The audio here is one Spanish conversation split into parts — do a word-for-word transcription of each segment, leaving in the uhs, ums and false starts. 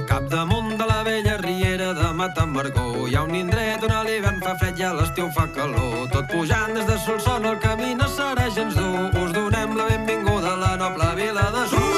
Capdamunt de la vella riera de Matamargó hi ha un indret on a l'hivern fa fred i a l'estiu fa calor. Tot pujant des de Solsona el camí no serà gens dur. Us donem la benvinguda a la noble vila de Sur.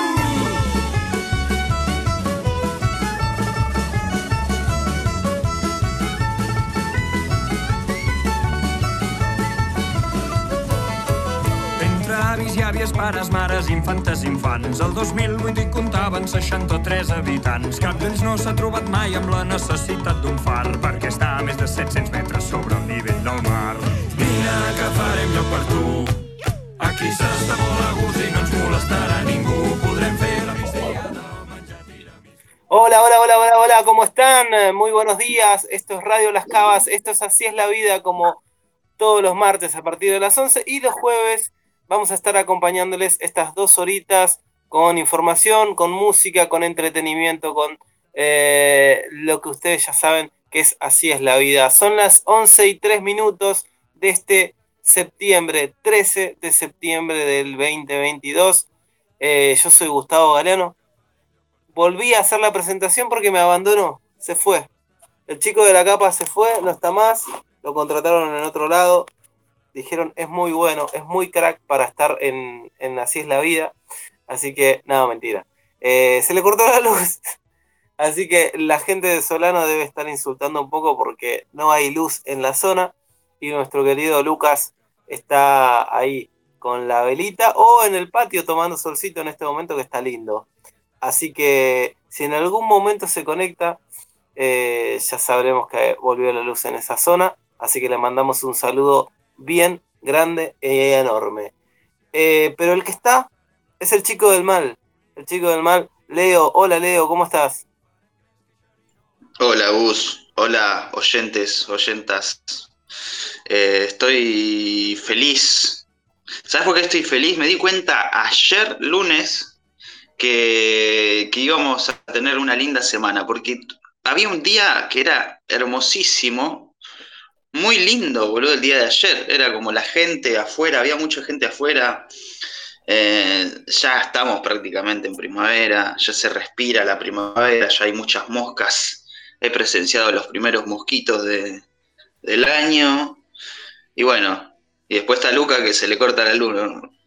Avis i àvies, pares, mares, infantes, infants. El dos mil vuit hi comptaven seixanta-tres habitants. Cap d'ells no s'ha trobat mai amb la necessitat d'un far, perquè està a més de set-cents metres sobre el nivell del mar. Vine que farem lloc per tu. Aquí s'està molt a gust i no ens molestarà ningú. Podrem fer la migdia del menjar tiramisú. Hola, hola, hola, hola, hola, ¿cómo están? Muy buenos días. Esto es Radio Las Cavas. Esto es Así es la Vida, como todos los martes a partir de las once, y los jueves vamos a estar acompañándoles estas dos horitas con información, con música, con entretenimiento, con eh, lo que ustedes ya saben que es Así es la Vida. Son las once y tres minutos de este septiembre, trece de septiembre del veinte veintidós. Eh, yo soy Gustavo Galeano. Volví a hacer la presentación porque me abandonó, se fue. El chico de la capa se fue, no está más, lo contrataron en otro lado. Dijeron, es muy bueno, es muy crack para estar en, en Así es la Vida. Así que, nada, mentira. Eh, se le cortó la luz. Así que la gente de Solano debe estar insultando un poco porque no hay luz en la zona. Y nuestro querido Lucas está ahí con la velita o en el patio tomando solcito en este momento que está lindo. Así que si en algún momento se conecta, eh, ya sabremos que volvió la luz en esa zona. Así que le mandamos un saludo bien grande e enorme. Eh, pero el que está es el chico del mal. El chico del mal, Leo. Hola, Leo, ¿cómo estás? Hola, Gus. Hola, oyentes, oyentas. Eh, estoy feliz. ¿Sabes por qué estoy feliz? Me di cuenta ayer, lunes, que, que íbamos a tener una linda semana, porque había un día que era hermosísimo. Muy lindo, boludo, el día de ayer. Era como la gente afuera, había mucha gente afuera. Eh, ya estamos prácticamente en primavera, ya se respira la primavera, ya hay muchas moscas. He presenciado los primeros mosquitos de, del año. Y bueno, y después está Luca que se le corta la luz.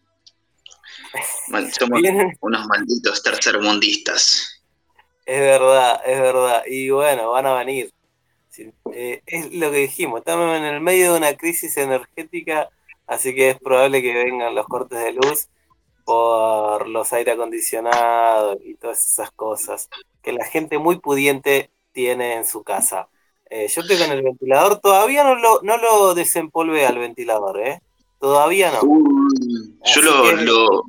Somos Vienen... unos malditos tercermundistas. Es verdad, es verdad. Y bueno, van a venir. Eh, es lo que dijimos, estamos en el medio de una crisis energética, así que es probable que vengan los cortes de luz por los aire acondicionados y todas esas cosas que la gente muy pudiente tiene en su casa. Eh, yo estoy con el ventilador, todavía no lo, no lo desempolvé al ventilador, ¿eh? Todavía no. Uy, yo lo, que... lo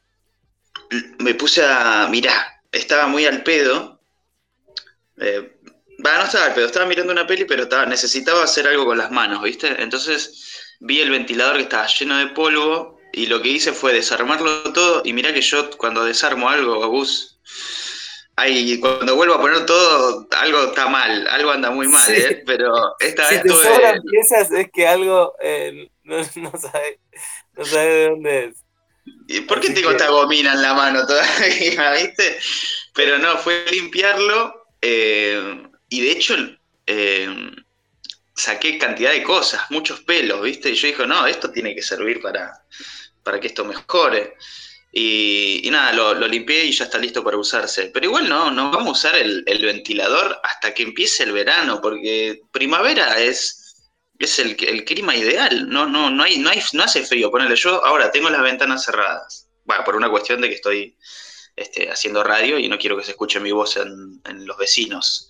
me puse a mirar, estaba muy al pedo. Eh, Va, no estaba al pedo, estaba mirando una peli, pero estaba, necesitaba hacer algo con las manos, ¿viste? Entonces vi el ventilador que estaba lleno de polvo y lo que hice fue desarmarlo todo. Y mirá que yo cuando desarmo algo, Gus, ay, cuando vuelvo a poner todo, algo está mal, algo anda muy mal, sí. ¿eh? Pero esta si vez te tuve... sobran piezas es que algo eh, no, no sabe no sabe de dónde es. ¿Y por qué Así tengo que... esta gomina en la mano todavía, viste? Pero no, fue limpiarlo... Eh, Y de hecho, eh, saqué cantidad de cosas, muchos pelos, ¿viste? Y yo dije, no, esto tiene que servir para, para que esto mejore. Y, y nada, lo, lo limpié y ya está listo para usarse. Pero igual no, no vamos a usar el, el ventilador hasta que empiece el verano, porque primavera es, es el, el clima ideal. No, no, no, hay, no, hay, no hace frío, ponele. Yo ahora tengo las ventanas cerradas. Bueno, por una cuestión de que estoy este, haciendo radio y no quiero que se escuche mi voz en, en los vecinos.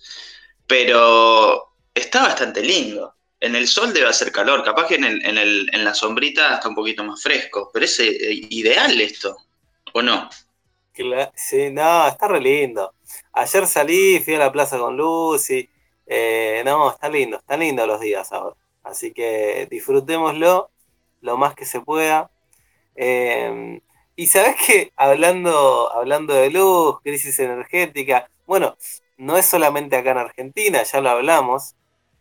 Pero está bastante lindo. En el sol debe hacer calor, capaz que en, el, en, el, en la sombrita está un poquito más fresco, pero es eh, ideal esto, ¿o no? Sí, no, está re lindo. Ayer salí, fui a la plaza con Lucy, eh, no, está lindo, están lindos los días ahora. Así que disfrutémoslo lo más que se pueda. Eh, y sabés que hablando, hablando de luz, crisis energética, bueno, no es solamente acá en Argentina, ya lo hablamos.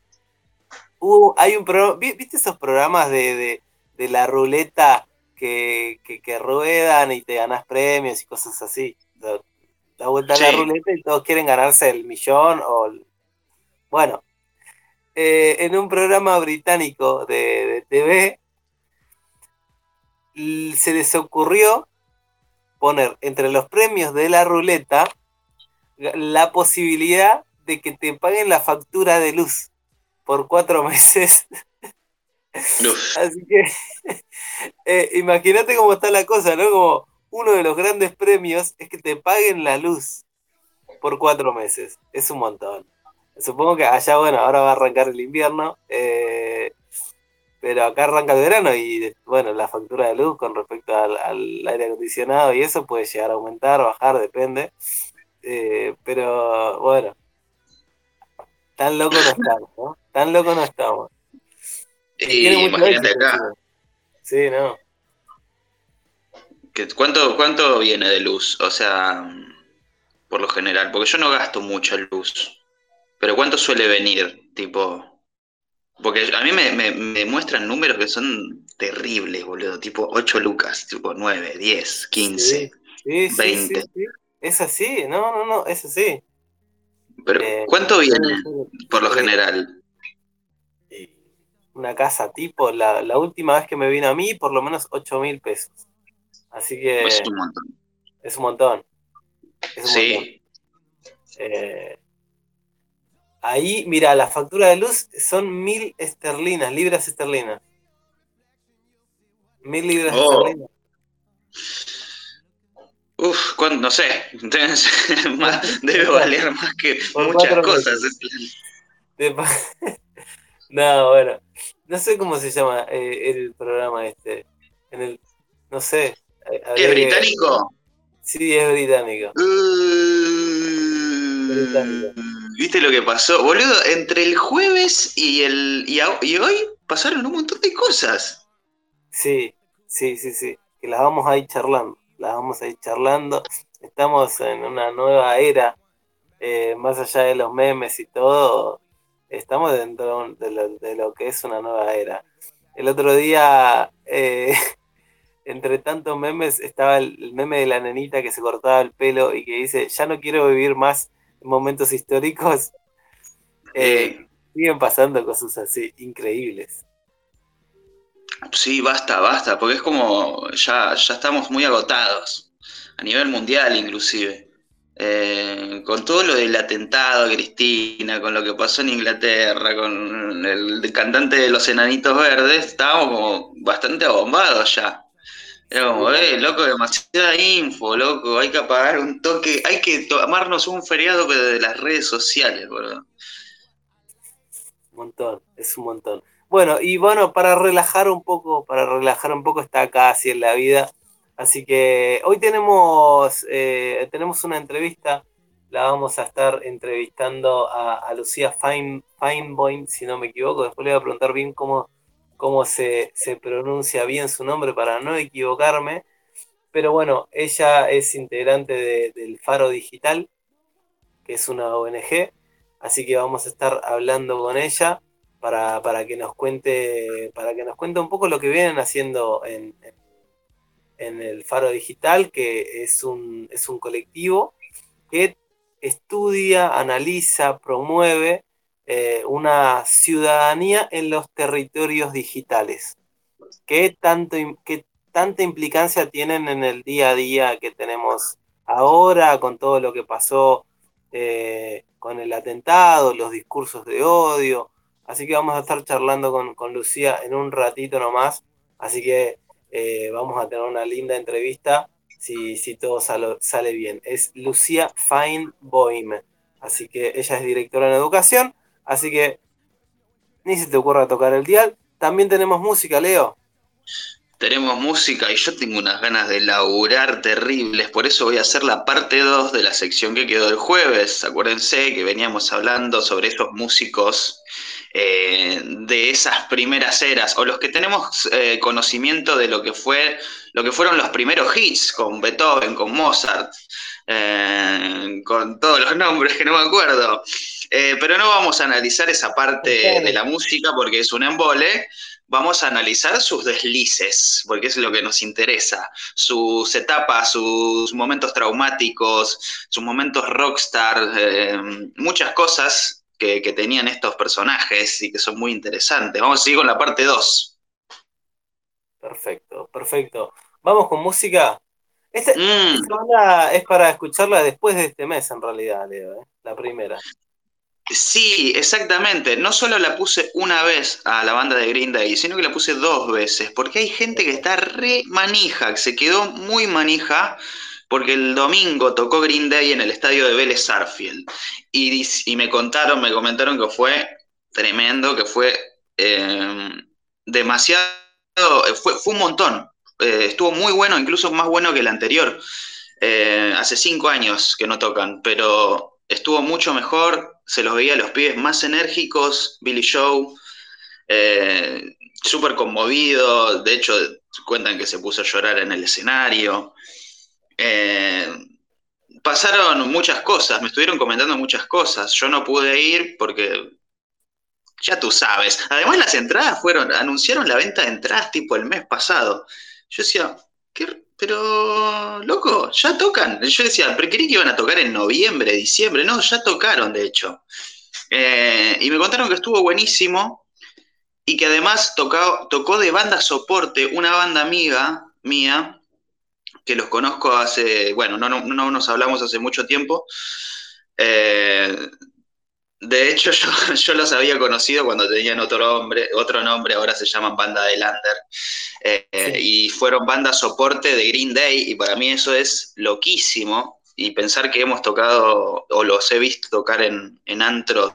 Uh, hay un programa, ¿viste esos programas de, de, de la ruleta que, que, que ruedan y te ganás premios y cosas así? da vuelta Sí. la ruleta y todos quieren ganarse el millón o... el- Bueno, eh, en un programa británico de, de T V l- se les ocurrió poner entre los premios de la ruleta la posibilidad de que te paguen la factura de luz por cuatro meses. Uf. Así que eh, imagínate cómo está la cosa, ¿no? Como uno de los grandes premios es que te paguen la luz por cuatro meses. Es un montón. Supongo que allá, bueno, ahora va a arrancar el invierno, eh, pero acá arranca el verano y, bueno, la factura de luz con respecto al, al aire acondicionado y eso puede llegar a aumentar, bajar, depende. Eh, pero, bueno, tan loco no estamos, ¿no? Tan loco no estamos. Y tiene Y mucho imagínate éxito acá, encima. Sí, ¿no? que ¿cuánto, cuánto viene de luz? O sea, por lo general, porque yo no gasto mucho en luz, pero ¿cuánto suele venir? Tipo, porque a mí me, me, me muestran números que son terribles, boludo, tipo ocho lucas, tipo nueve, diez, quince, Sí, sí, sí, sí, veinte. sí. Es así, no, no, no, es así. Pero Eh, ¿cuánto viene suelen ser, por lo eh, general? eh, una casa tipo, la, la última vez que me vino a mí, por lo menos ocho mil pesos. Así Es que un montón. es un montón, es un montón. Sí. Eh, ahí, mira, la factura de luz son mil esterlinas, libras esterlinas. Mil libras Oh, esterlinas. uf, ¿cuánto? No sé. Debe, Por, más- debe por cuatro, valer más que por muchas cuatro cosas. meses. De pa- No, bueno, no sé cómo se llama eh, el programa este. En el, no sé, eh, ¿Qué es habría que. británico? Sí, es británico. Uh, Británico. ¿Viste lo que pasó? Boludo, entre el jueves y el y, a- y hoy pasaron un montón de cosas. Sí, sí, sí, sí. Que las vamos a ir charlando. Las vamos a ir charlando. Estamos en una nueva era, eh, más allá de los memes y todo. Estamos dentro de lo, de lo que es una nueva era. El otro día, eh, entre tantos memes, estaba el, el meme de la nenita que se cortaba el pelo y que dice, ya no quiero vivir más momentos históricos. Eh, Eh, siguen pasando cosas así, increíbles. sí, basta, basta, porque es como ya, ya estamos muy agotados, a nivel mundial inclusive. Eh, con todo lo del atentado a Cristina, con lo que pasó en Inglaterra, con el cantante de los Enanitos Verdes, estábamos como bastante abombados ya. Era Sí, como, no, eh, no, loco, demasiada info, loco, hay que apagar un toque, hay que tomarnos un feriado pero de las redes sociales, boludo. un montón, es un montón. Bueno, y bueno, para relajar un poco, para relajar un poco está acá así en la vida. Así que hoy tenemos, eh, tenemos una entrevista, la vamos a estar entrevistando a, a Lucía Fein, Feinboim, si no me equivoco. Después le voy a preguntar bien cómo, cómo se, se pronuncia bien su nombre para no equivocarme. Pero bueno, ella es integrante de- del Faro Digital, que es una O N G, así que vamos a estar hablando con ella para, para que nos cuente, para que nos cuente un poco lo que vienen haciendo en, en el Faro Digital, que es un, es un colectivo que estudia, analiza, promueve eh, una ciudadanía en los territorios digitales. ¿Qué tanto, qué tanta implicancia tienen en el día a día que tenemos ahora con todo lo que pasó eh, con el atentado, los discursos de odio? Así que vamos a estar charlando con, con Lucía en un ratito nomás. Así que eh, vamos a tener una linda entrevista si, si todo sale, sale bien. Es Lucía Feinboim. Así que ella es directora en educación. Así que ni se te ocurra tocar el dial. También tenemos música, Leo. Tenemos música y yo tengo unas ganas de laburar terribles, por eso voy a hacer la parte dos de la sección que quedó el jueves. Acuérdense que veníamos hablando sobre esos músicos eh, de esas primeras eras, o los que tenemos eh, conocimiento de lo que fue, lo que fueron los primeros hits, con Beethoven, con Mozart, eh, con todos los nombres que no me acuerdo. Eh, pero no vamos a analizar esa parte de la música porque es un embole. vamos a analizar sus deslices, porque es lo que nos interesa, sus etapas, sus momentos traumáticos, sus momentos rockstar, eh, muchas cosas que, que tenían estos personajes y que son muy interesantes. Vamos a seguir con la parte dos. Perfecto, perfecto. Vamos con música. Esta, Mm. esta banda es para escucharla después de este mes, en realidad, Leo, ¿eh? La primera. Sí, exactamente. No solo la puse una vez a la banda de Green Day, sino que la puse dos veces, porque hay gente que está re manija, que se quedó muy manija, porque el domingo tocó Green Day en el estadio de Vélez Sarsfield. Y, y me contaron, me comentaron que fue tremendo, que fue eh, demasiado, fue, fue un montón. Eh, estuvo muy bueno, incluso más bueno que el anterior. Eh, hace cinco años que no tocan, pero estuvo mucho mejor, se los veía a los pibes más enérgicos, Billy Joe, eh, súper conmovido, de hecho cuentan que se puso a llorar en el escenario. Eh, Pasaron muchas cosas, me estuvieron comentando muchas cosas, yo no pude ir porque ya tú sabes. Además, las entradas fueron, anunciaron la venta de entradas tipo el mes pasado. Yo decía, ¿qué? Pero, loco, ya tocan. Yo decía, pero creí que iban a tocar en noviembre, diciembre. No, ya tocaron, de hecho. Eh, y me contaron que estuvo buenísimo y que además tocó, tocó de banda soporte una banda amiga mía, que los conozco hace, bueno, no, no, no nos hablamos hace mucho tiempo. Eh, de hecho, yo, yo los había conocido cuando tenían otro nombre, otro nombre, ahora se llaman Banda de Lander, eh, Sí. y fueron banda soporte de Green Day, y para mí eso es loquísimo, y pensar que hemos tocado, o los he visto tocar en, en antros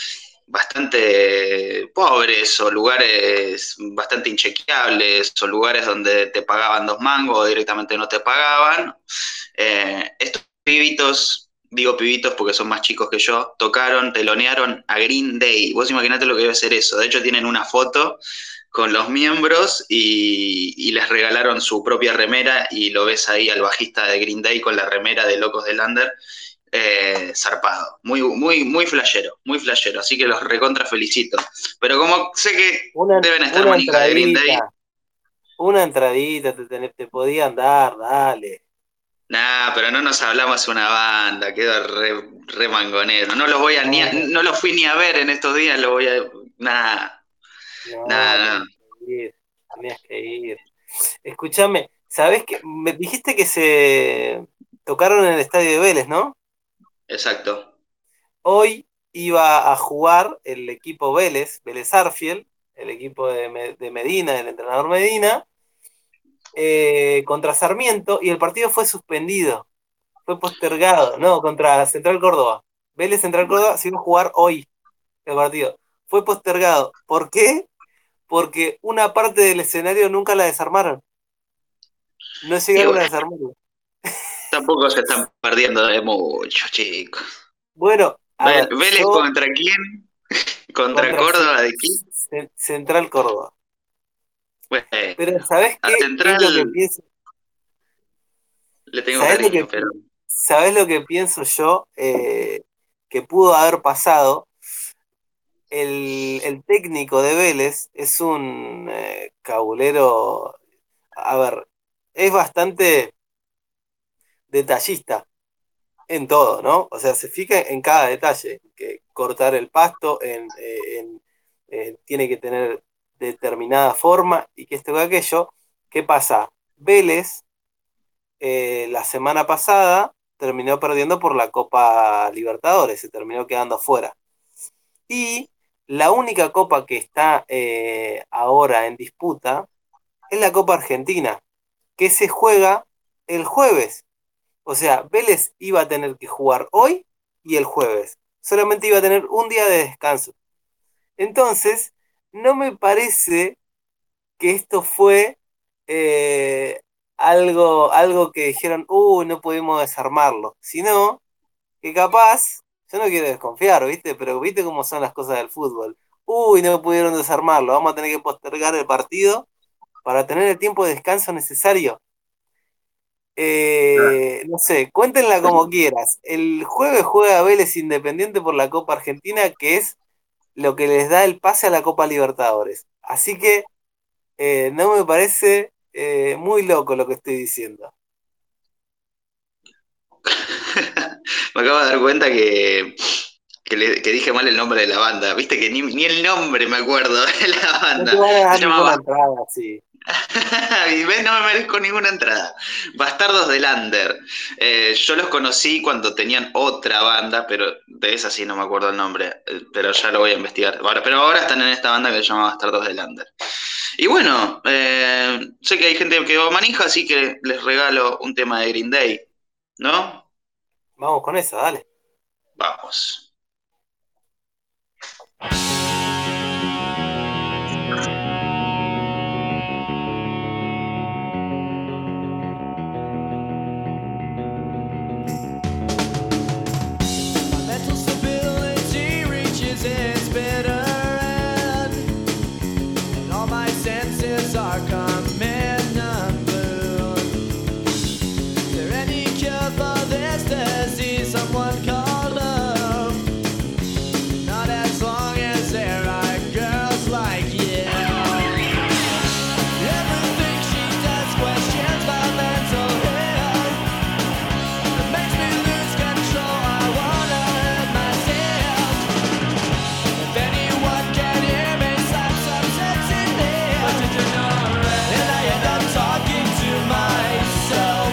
bastante pobres, o lugares bastante inchequeables, o lugares donde te pagaban dos mangos, o directamente no te pagaban. Eh, estos pibitos, digo pibitos porque son más chicos que yo, tocaron, telonearon a Green Day. Vos imaginate lo que debe ser eso. De hecho, tienen una foto con los miembros y, y les regalaron su propia remera y lo ves ahí al bajista de Green Day con la remera de Locos de Lander, eh, zarpado. Muy, muy, muy flashero, muy flashero. Así que los recontra felicito. Pero como sé que Una, deben estar una manijas de Green Day, entradita, una entradita te, te, te podían dar, dale. nah, pero no nos hablamos una banda, quedó re, re mangonero. No los voy a ni a- No, no los fui ni a ver en estos días, lo voy a. Nah, no, nah, nah. tenías que ir, tenías que ir. Escúchame, ¿sabés qué? Me dijiste que se tocaron en el estadio de Vélez, ¿no? Exacto. Hoy iba a jugar el equipo Vélez, Vélez Arfiel, el equipo de, Me- de Medina, del entrenador Medina, eh, contra Sarmiento, y el partido fue suspendido, fue postergado, no, contra Central Córdoba. Vélez Central Córdoba se iba a jugar hoy el partido. Fue postergado. ¿Por qué? Porque una parte del escenario nunca la desarmaron. No Y llegaron a bueno, desarmarlo. tampoco se están perdiendo de mucho, chicos. Bueno, a ver, ¿Vélez yo contra quién? ¿Contra contra Ce- Córdoba de quién? Ce- Central Córdoba. Bueno, Pero ¿sabés a qué? ¿Qué es lo que Central pienso? le tengo ¿Sabés lo que, cariño, pero. ¿sabés lo que pienso yo eh, que pudo haber pasado? El, el técnico de Vélez es un eh, cabulero, a ver, es bastante detallista en todo, ¿no? O sea, se fija en cada detalle, que cortar el pasto, en, eh, en, eh, tiene que tener determinada forma y que esto y aquello. ¿Qué pasa? Vélez, eh, la semana pasada, terminó perdiendo por la Copa Libertadores, se terminó quedando fuera. Y la única copa que está eh, ahora en disputa es la Copa Argentina, que se juega el jueves. O sea, Vélez iba a tener que jugar hoy y el jueves. Solamente iba a tener un día de descanso. Entonces, no me parece que esto fue eh, algo, algo que dijeron, uy, no pudimos desarmarlo. Sino que capaz, yo no quiero desconfiar, ¿viste? Pero ¿viste cómo son las cosas del fútbol? Uy, no pudieron desarmarlo. Vamos a tener que postergar el partido para tener el tiempo de descanso necesario. Eh, no sé, cuéntenla como quieras. El jueves juega Vélez Independiente por la Copa Argentina, que es lo que les da el pase a la Copa Libertadores. Así que eh, no me parece eh, muy loco lo que estoy diciendo. Me acabo de dar cuenta que, que, le- que dije mal el nombre de la banda. Viste que ni, ni el nombre me acuerdo de la No te banda. van a Se dar ninguna llamaba. entrada, sí. Y ves, no me merezco ninguna entrada. Bastardos del Under. Eh, yo los conocí cuando tenían otra banda, pero de esa sí no me acuerdo el nombre. eh, Pero ya lo voy a investigar. Ahora, pero ahora están en esta banda que se llama Bastardos del Under. Y bueno, eh, sé que hay gente que va manija, así que les regalo un tema de Green Day, ¿no? Vamos con eso, dale. Vamos. Mental stability reaches its bitter end, and all my senses are coming unglued. Is there any cure for this disease? Someone call love. Not as long as there are girls like you. Everything she does questions my mental health. It makes me lose control. I wanna hurt myself. If anyone can hear me, slap some sense in me. But did you know already? And I end up talking to myself.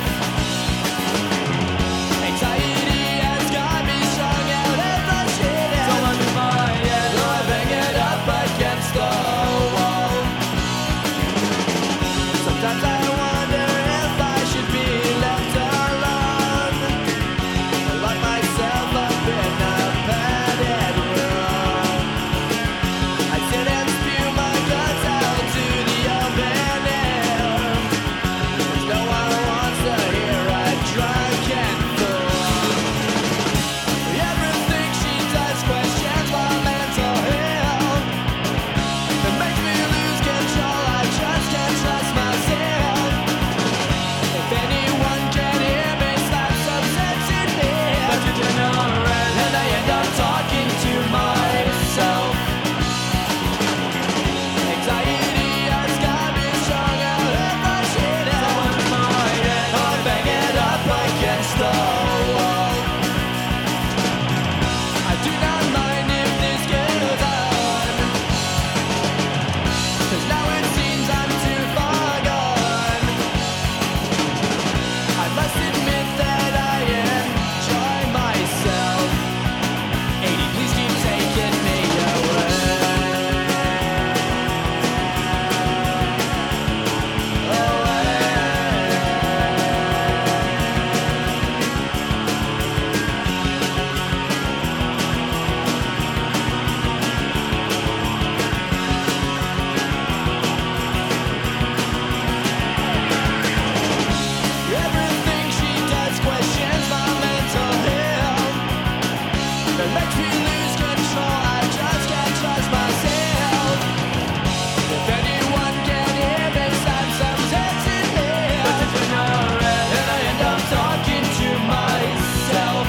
Anxiety has got me strung out and frustrated. So much more, yeah. So I bang it up against the wall. Sometimes I wonder if I should be left alone. I lock myself up in a padded room. I sit and spew my guts out to the open air. There's no one wants to hear a drunken fool. Everything she does questions my mental health. It makes me lose control. I just can't trust myself. If anyone can hear me, slap some sense in me. But did you know already? And I end up talking to myself. Anxiety has got me strung out and frustrated. So much more, yeah. I bang it up against the wall. I do not mind if this goes on, 'cause now it seems I'm too far gone. I must admit that I enjoy myself. eighty, please keep taking me away. Everything she does questions my mental health. It makes me lose control. I just can't trust myself. If anyone can hear me, slap some sense in me. But did you know already? And I end up talking to myself.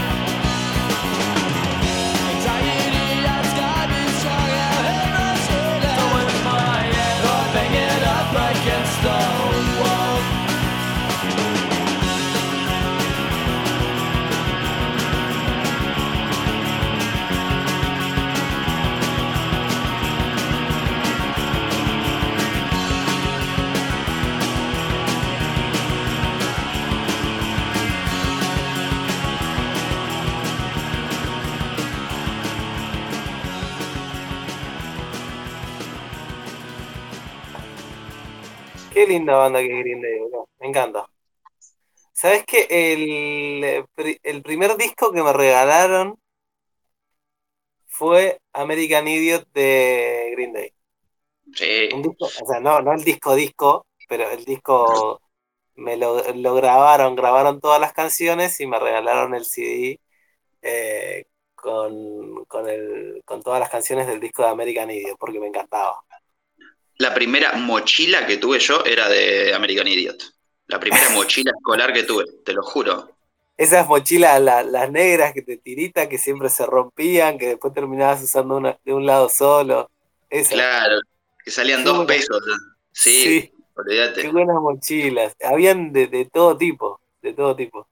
Anxiety has got me strung out and frustrated. So much more, yeah. So I bang it up against the wall. Qué linda banda que es Green Day, boludo. Me encanta. ¿Sabés qué? El, pri- el primer disco que me regalaron fue American Idiot de Green Day. Un Sí. disco, o sea, no, no el disco disco, pero el disco me lo, lo grabaron, grabaron todas las canciones y me regalaron el C D eh, con, con, el, con todas las canciones del disco de American Idiot, porque me encantaba. La primera mochila que tuve yo era de American Idiot. La primera mochila escolar que tuve, te lo juro. Esas mochilas, la- las negras que te tiritan, que siempre se rompían, que después terminabas usando una de un lado solo. Esas. Claro, que salían Qué dos buena, pesos. Sí, Sí, qué olvídate. buenas mochilas. Habían de, de todo tipo, de todo tipo,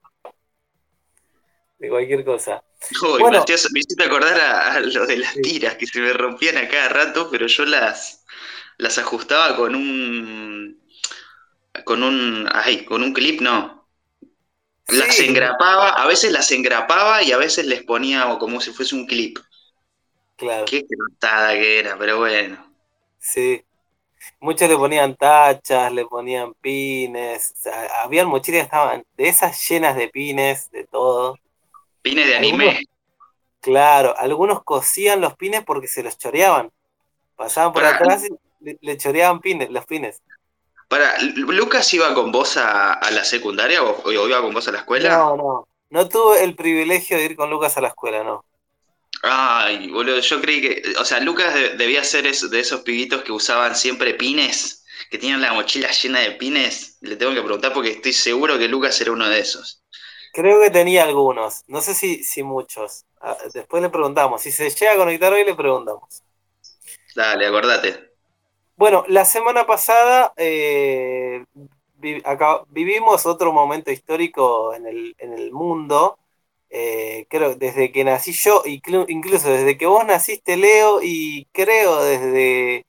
de cualquier cosa. Uy, me Bueno, hacías, me hiciste acordar a, a lo de las sí, tiras que se me rompían a cada rato, pero yo las, las ajustaba con un, con un, ay, con un clip, no. Las sí, engrapaba, a veces las engrapaba y a veces les ponía como si fuese un clip. claro, Qué crotada que era, pero bueno. sí. Muchos le ponían tachas, le ponían pines. O sea, habían mochilas que estaban de esas llenas de pines, de todo. Pines de Algunos, anime. claro, algunos cosían los pines porque se los choreaban. Pasaban por Para, atrás y le, le choreaban pines, los pines. para, ¿Lucas iba con vos a, a la secundaria o, o iba con vos a la escuela? No, no. No tuve el privilegio de ir con Lucas a la escuela, no. Ay, boludo, yo creí que, o sea, Lucas de- debía ser es- de esos pibitos que usaban siempre pines, que tenían la mochila llena de pines. Le tengo que preguntar porque estoy seguro que Lucas era uno de esos. Creo que tenía algunos. No sé si, si muchos. Ah, después le preguntamos. Si se llega a conectar hoy, le preguntamos. Dale, acordate. Bueno, la semana pasada eh, vi- acá- vivimos otro momento histórico en el, en el mundo. Eh, creo desde que nací yo, inclu- incluso desde que vos naciste, Leo, y creo desde,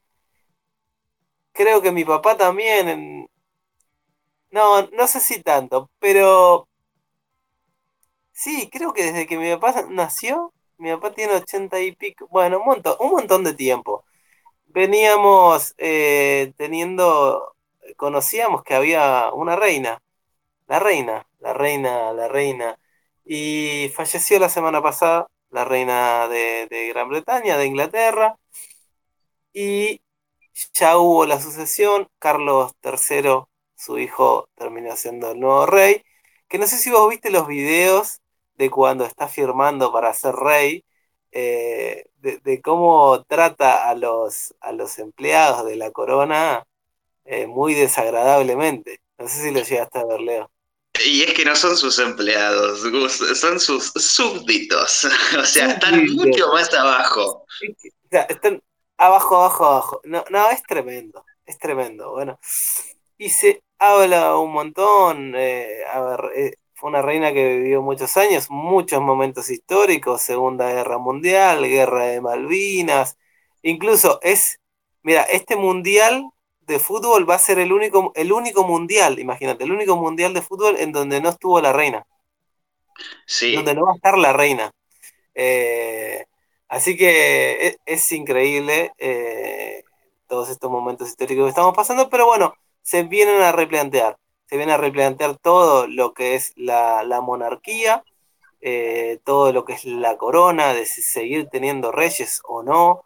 creo que mi papá también, en- no, no sé si tanto, pero sí, creo que desde que mi papá nació, mi papá tiene ochenta y pico, bueno, un montón, un montón de tiempo. Veníamos eh, teniendo, conocíamos que había una reina, la reina, la reina, la reina, y falleció la semana pasada, la reina de, de Gran Bretaña, de Inglaterra, y ya hubo la sucesión, Carlos tercero, su hijo, terminó siendo el nuevo rey, que no sé si vos viste los videos de cuando está firmando para ser rey, eh, de, de cómo trata a los, a los empleados de la corona eh, muy desagradablemente. No sé si lo llegaste a ver, Leo. Y es que no son sus empleados, Gus, son sus súbditos. O sea, están Súbdito. mucho más abajo. O sea, están abajo, abajo, abajo. No, no, es tremendo, es tremendo. Bueno, y se habla un montón. Eh, a ver, eh, fue una reina que vivió muchos años, muchos momentos históricos, Segunda Guerra Mundial, Guerra de Malvinas. Incluso es, mira, este mundial de fútbol va a ser el único, el único mundial, imagínate, el único mundial de fútbol en donde no estuvo la reina, donde Sí. no va a estar la reina. Eh, Así que es, es increíble eh, todos estos momentos históricos que estamos pasando, pero bueno, se vienen a replantear, se viene a replantear todo lo que es la, la monarquía, eh, todo lo que es la corona, de si seguir teniendo reyes o no.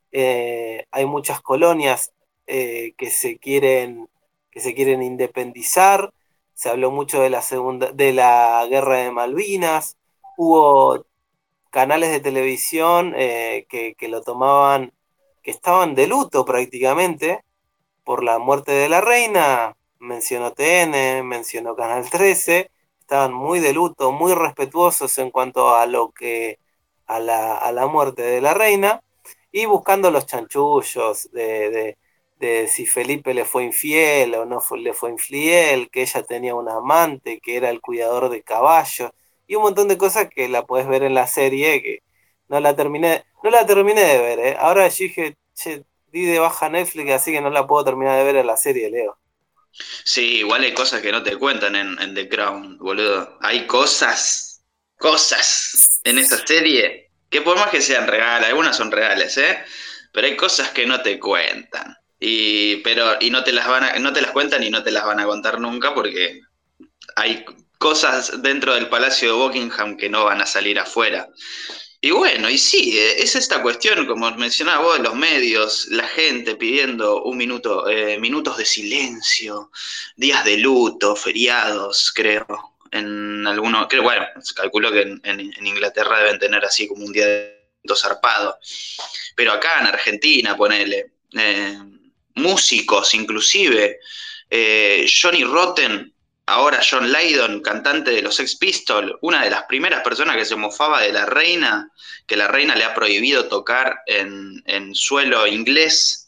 Eh, hay muchas colonias eh, que se quieren, que se quieren independizar. Se habló mucho de la segunda, de la guerra de Malvinas. Hubo canales de televisión eh, que, que lo tomaban, que estaban de luto prácticamente por la muerte de la reina. Mencionó T N, mencionó Canal trece, estaban muy de luto, muy respetuosos en cuanto a lo que a la, a la muerte de la reina y buscando los chanchullos de, de, de si Felipe le fue infiel o no fue, le fue infiel, que ella tenía un amante, que era el cuidador de caballos y un montón de cosas que la puedes ver en la serie que no la terminé, no la terminé de ver, ¿eh? Ahora yo dije, che, di de baja Netflix, así que no la puedo terminar de ver en la serie, Leo. Sí, igual hay cosas que no te cuentan en, en The Crown, boludo. Hay cosas, cosas en esa serie que por más que sean reales, algunas son reales, ¿eh? Pero hay cosas que no te cuentan. Y, pero, y no te las van a, no te las cuentan y no te las van a contar nunca porque hay cosas dentro del Palacio de Buckingham que no van a salir afuera. Y bueno, y sí, eh, es esta cuestión, como mencionaba vos, de los medios, la gente pidiendo un minuto, eh, minutos de silencio, días de luto, feriados, creo. En algunos, creo, bueno, calculo que en, en- en Inglaterra deben tener así como un día de luto zarpado. Pero acá en Argentina, ponele, eh, músicos inclusive, eh, Johnny Rotten, ahora John Lydon, cantante de los Sex Pistols, una de las primeras personas que se mofaba de la reina, que la reina le ha prohibido tocar en, en suelo inglés,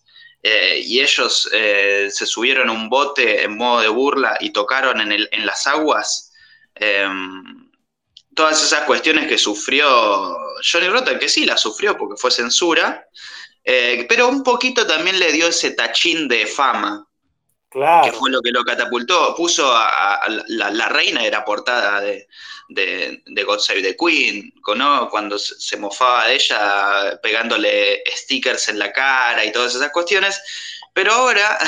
eh, y ellos eh, se subieron a un bote en modo de burla y tocaron en, el, en las aguas. Eh, todas esas cuestiones que sufrió Johnny Rotten, que sí las sufrió porque fue censura, eh, pero un poquito también le dio ese tachín de fama, Claro. que fue lo que lo catapultó. Puso a, a la, la reina, era portada de, de, de God Save the Queen, ¿no? Cuando se, se mofaba de ella pegándole stickers en la cara y todas esas cuestiones. Pero ahora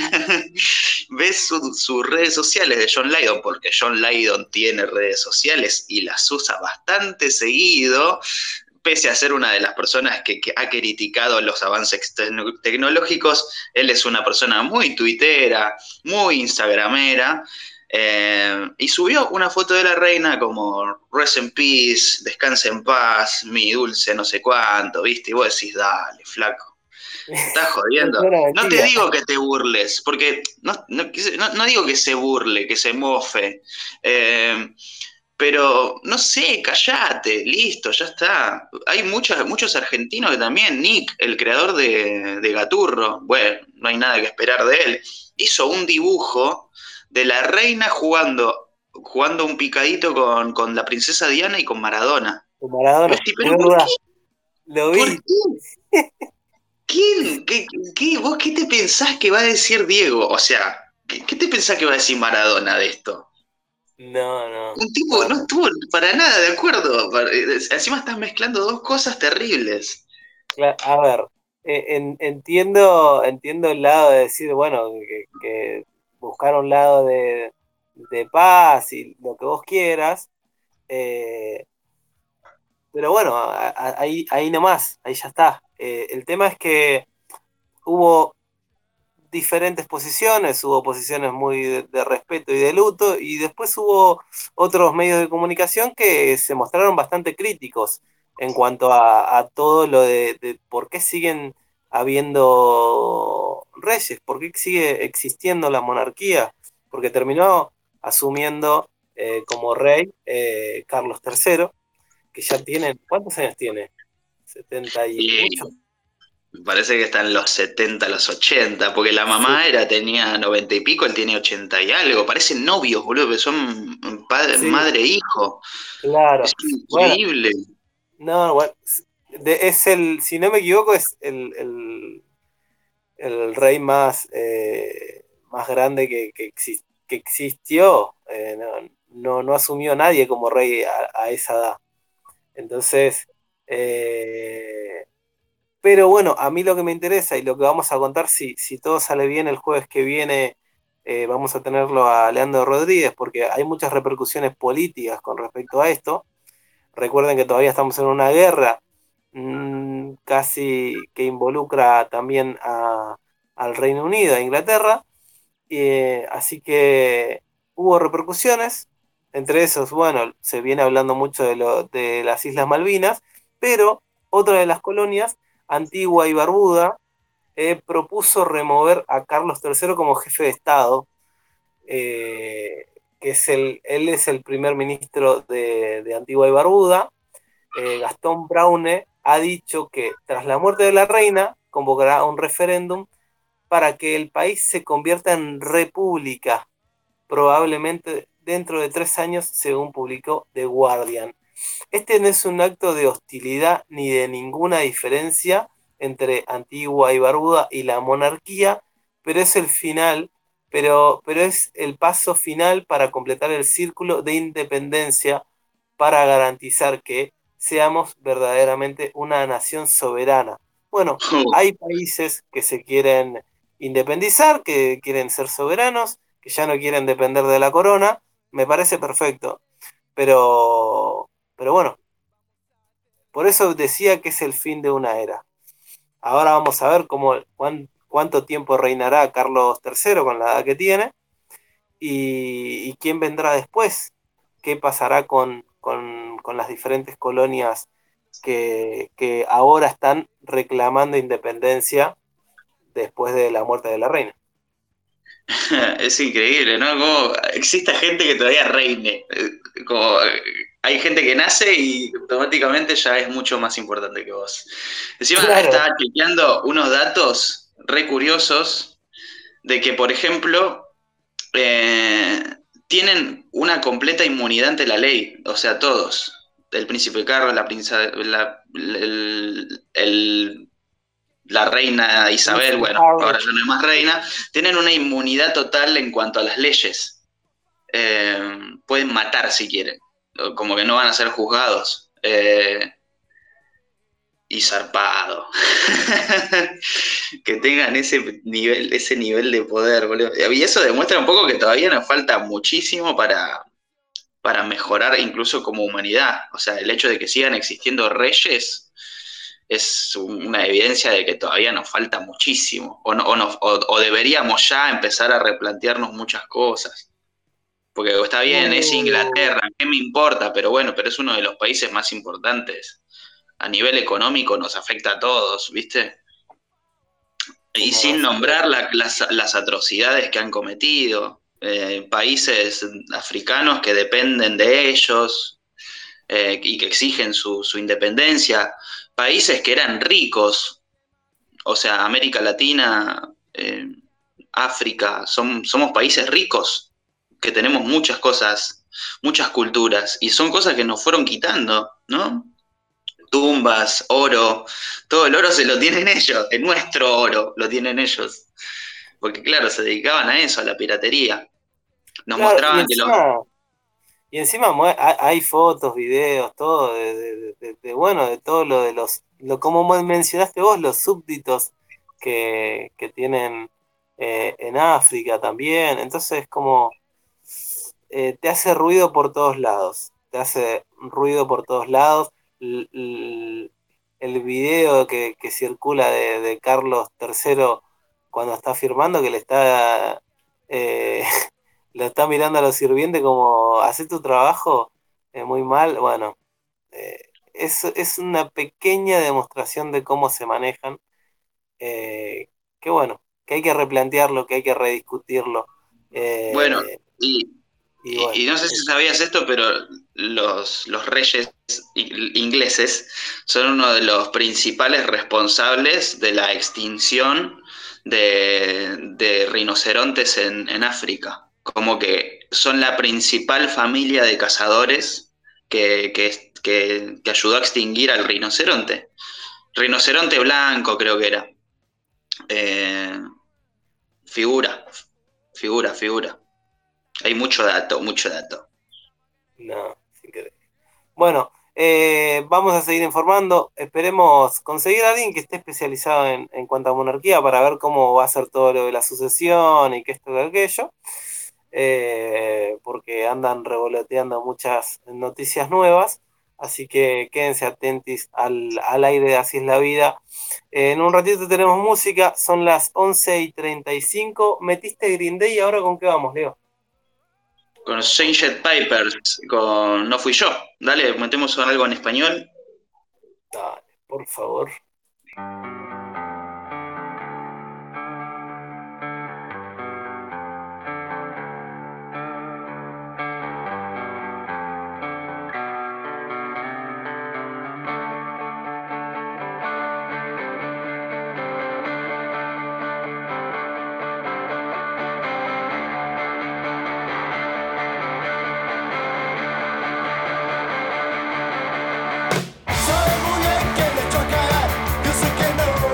ves sus su redes sociales de John Lydon, porque John Lydon tiene redes sociales y las usa bastante seguido, pese a ser una de las personas que, que ha criticado los avances tecnológicos. Él es una persona muy tuitera, muy instagramera, eh, y subió una foto de la reina como rest in peace, descanse en paz, mi dulce no sé cuánto, ¿viste? Y vos decís, dale, flaco. Estás jodiendo. No te digo que te burles, porque no, no, no, no digo que se burle, que se mofe, eh, pero no sé, callate, listo, ya está. Hay muchos, muchos argentinos que también, Nick, el creador de, de Gaturro, bueno, no hay nada que esperar de él, hizo un dibujo de la reina jugando, jugando un picadito con, con la princesa Diana y con Maradona. Con Maradona, Decís, ¿pero por qué? Lo vi. ¿Por qué? ¿Quién? ¿Qué, qué, ¿Vos qué te pensás que va a decir Diego? O sea, ¿qué, qué te pensás que va a decir Maradona de esto? No, no. Un tipo no, no estuvo para nada de acuerdo. Encima estás mezclando dos cosas terribles. A ver, eh, en, entiendo, entiendo el lado de decir, bueno, que, que buscar un lado de, de paz y lo que vos quieras, eh, pero bueno, a, a, ahí, ahí nomás, ahí ya está. Eh, el tema es que hubo diferentes posiciones, hubo posiciones muy de, de respeto y de luto, y después hubo otros medios de comunicación que se mostraron bastante críticos en cuanto a, a todo lo de, de por qué siguen habiendo reyes, por qué sigue existiendo la monarquía, porque terminó asumiendo eh, como rey eh, Carlos tercero, que ya tiene, ¿cuántos años tiene? setenta y mucho. Me parece que está en los setenta, los ochenta, porque la mamá Sí. era, tenía noventa y pico, él tiene ochenta y algo. Parecen novios, boludo, que son padre, Sí. madre e hijo. Claro. Es increíble. Bueno, no, bueno, de, es el, si no me equivoco, es el, el, el rey más, eh, más grande que, que, exist, que existió. Eh, no, no, no asumió nadie como rey a, a esa edad. Entonces, eh, pero bueno, a mí lo que me interesa y lo que vamos a contar, si, si todo sale bien el jueves que viene, eh, vamos a tenerlo a Leandro Rodríguez, porque hay muchas repercusiones políticas con respecto a esto. Recuerden que todavía estamos en una guerra mmm, casi que involucra también a, al Reino Unido, a Inglaterra. Eh, así que hubo repercusiones. Entre esos, bueno, se viene hablando mucho de, lo, de las Islas Malvinas, pero otra de las colonias, Antigua y Barbuda, eh, propuso remover a Carlos tercero como jefe de Estado. Eh, que es el, él es el primer ministro de, de Antigua y Barbuda. Eh, Gastón Braune ha dicho que tras la muerte de la reina convocará un referéndum para que el país se convierta en república, probablemente dentro de tres años, según publicó The Guardian. Este no es un acto de hostilidad ni de ninguna diferencia entre Antigua y Barbuda y la monarquía, pero es el final, pero, pero es el paso final para completar el círculo de independencia para garantizar que seamos verdaderamente una nación soberana. Bueno, hay países que se quieren independizar, que quieren ser soberanos, que ya no quieren depender de la corona, me parece perfecto, pero, pero bueno, por eso decía que es el fin de una era. Ahora vamos a ver cómo, cuán, cuánto tiempo reinará Carlos tercero con la edad que tiene y, y quién vendrá después, qué pasará con, con, con las diferentes colonias que, que ahora están reclamando independencia después de la muerte de la reina. Es increíble, ¿no? Como existe gente que todavía reine. Como hay gente que nace y automáticamente ya es mucho más importante que vos. Encima Claro. estaba chequeando unos datos re curiosos de que, por ejemplo, eh, tienen una completa inmunidad ante la ley, o sea, todos. El príncipe Carlos, la princesa, la, el, el- la reina Isabel, Príncipe bueno, Harry. ahora ya no es más reina, tienen una inmunidad total en cuanto a las leyes. Eh, pueden matar si quieren, como que no van a ser juzgados. Eh, y zarpado. Que tengan ese nivel, ese nivel de poder, boludo. Y eso demuestra un poco que todavía nos falta muchísimo para, para mejorar incluso como humanidad. O sea, el hecho de que sigan existiendo reyes es una evidencia de que todavía nos falta muchísimo. O, no, o, no, o, o deberíamos ya empezar a replantearnos muchas cosas. Porque está bien, es Uh, Inglaterra, ¿qué me importa? Pero bueno, pero es uno de los países más importantes. A nivel económico nos afecta a todos, ¿viste? Y no, sin es nombrar increíble. la- las, las atrocidades que han cometido. Eh, países africanos que dependen de ellos eh, y que exigen su, su independencia. Países que eran ricos, o sea, América Latina, eh, África, son, somos países ricos, que tenemos muchas cosas, muchas culturas, y son cosas que nos fueron quitando, ¿no? Tumbas, oro, todo el oro se lo tienen ellos, el nuestro oro lo tienen ellos, porque claro, se dedicaban a eso, a la piratería. Nos Claro, y mostraban que los... encima, y encima mue- hay, hay fotos, videos, todo de, de- de- de, bueno, de todo lo de los, lo como mo- mencionaste vos, los súbditos que, que tienen eh, en África también. Entonces, como eh, te hace ruido por todos lados, te hace ruido por todos lados. L- l- el video que, que circula de, de Carlos tercero cuando está firmando, que le está, eh, lo está mirando a los sirvientes como, hace tu trabajo eh, muy mal. Bueno, eh, es, es una pequeña demostración de cómo se manejan, eh, que bueno, que hay que replantearlo, que hay que rediscutirlo. Bueno, eh, y, y y- bueno, y no sé si eso. sabías esto, pero los, los reyes i- ingleses son uno de los principales responsables de la extinción de, de rinocerontes en, en África. Como que son la principal familia de cazadores que, que, que, que ayudó a extinguir al rinoceronte. Rinoceronte blanco creo que era. Eh, figura, figura, figura. Hay mucho dato, mucho dato. No, es increíble. Bueno, eh, vamos a seguir informando. Esperemos conseguir a alguien que esté especializado en, en cuanto a monarquía para ver cómo va a ser todo lo de la sucesión y que esto y aquello. Eh, porque andan revoloteando muchas noticias nuevas. Así que quédense atentos al, al aire de Así es la vida. Eh, en un ratito tenemos música, son las once y treinta y cinco. ¿Metiste Green Day y ahora con qué vamos, Leo? Con Saint Pipers, con No Fui Yo. Dale, metemos algo en español. Dale, por favor. Sabe muy bien que le echó a caer. Yo sé que no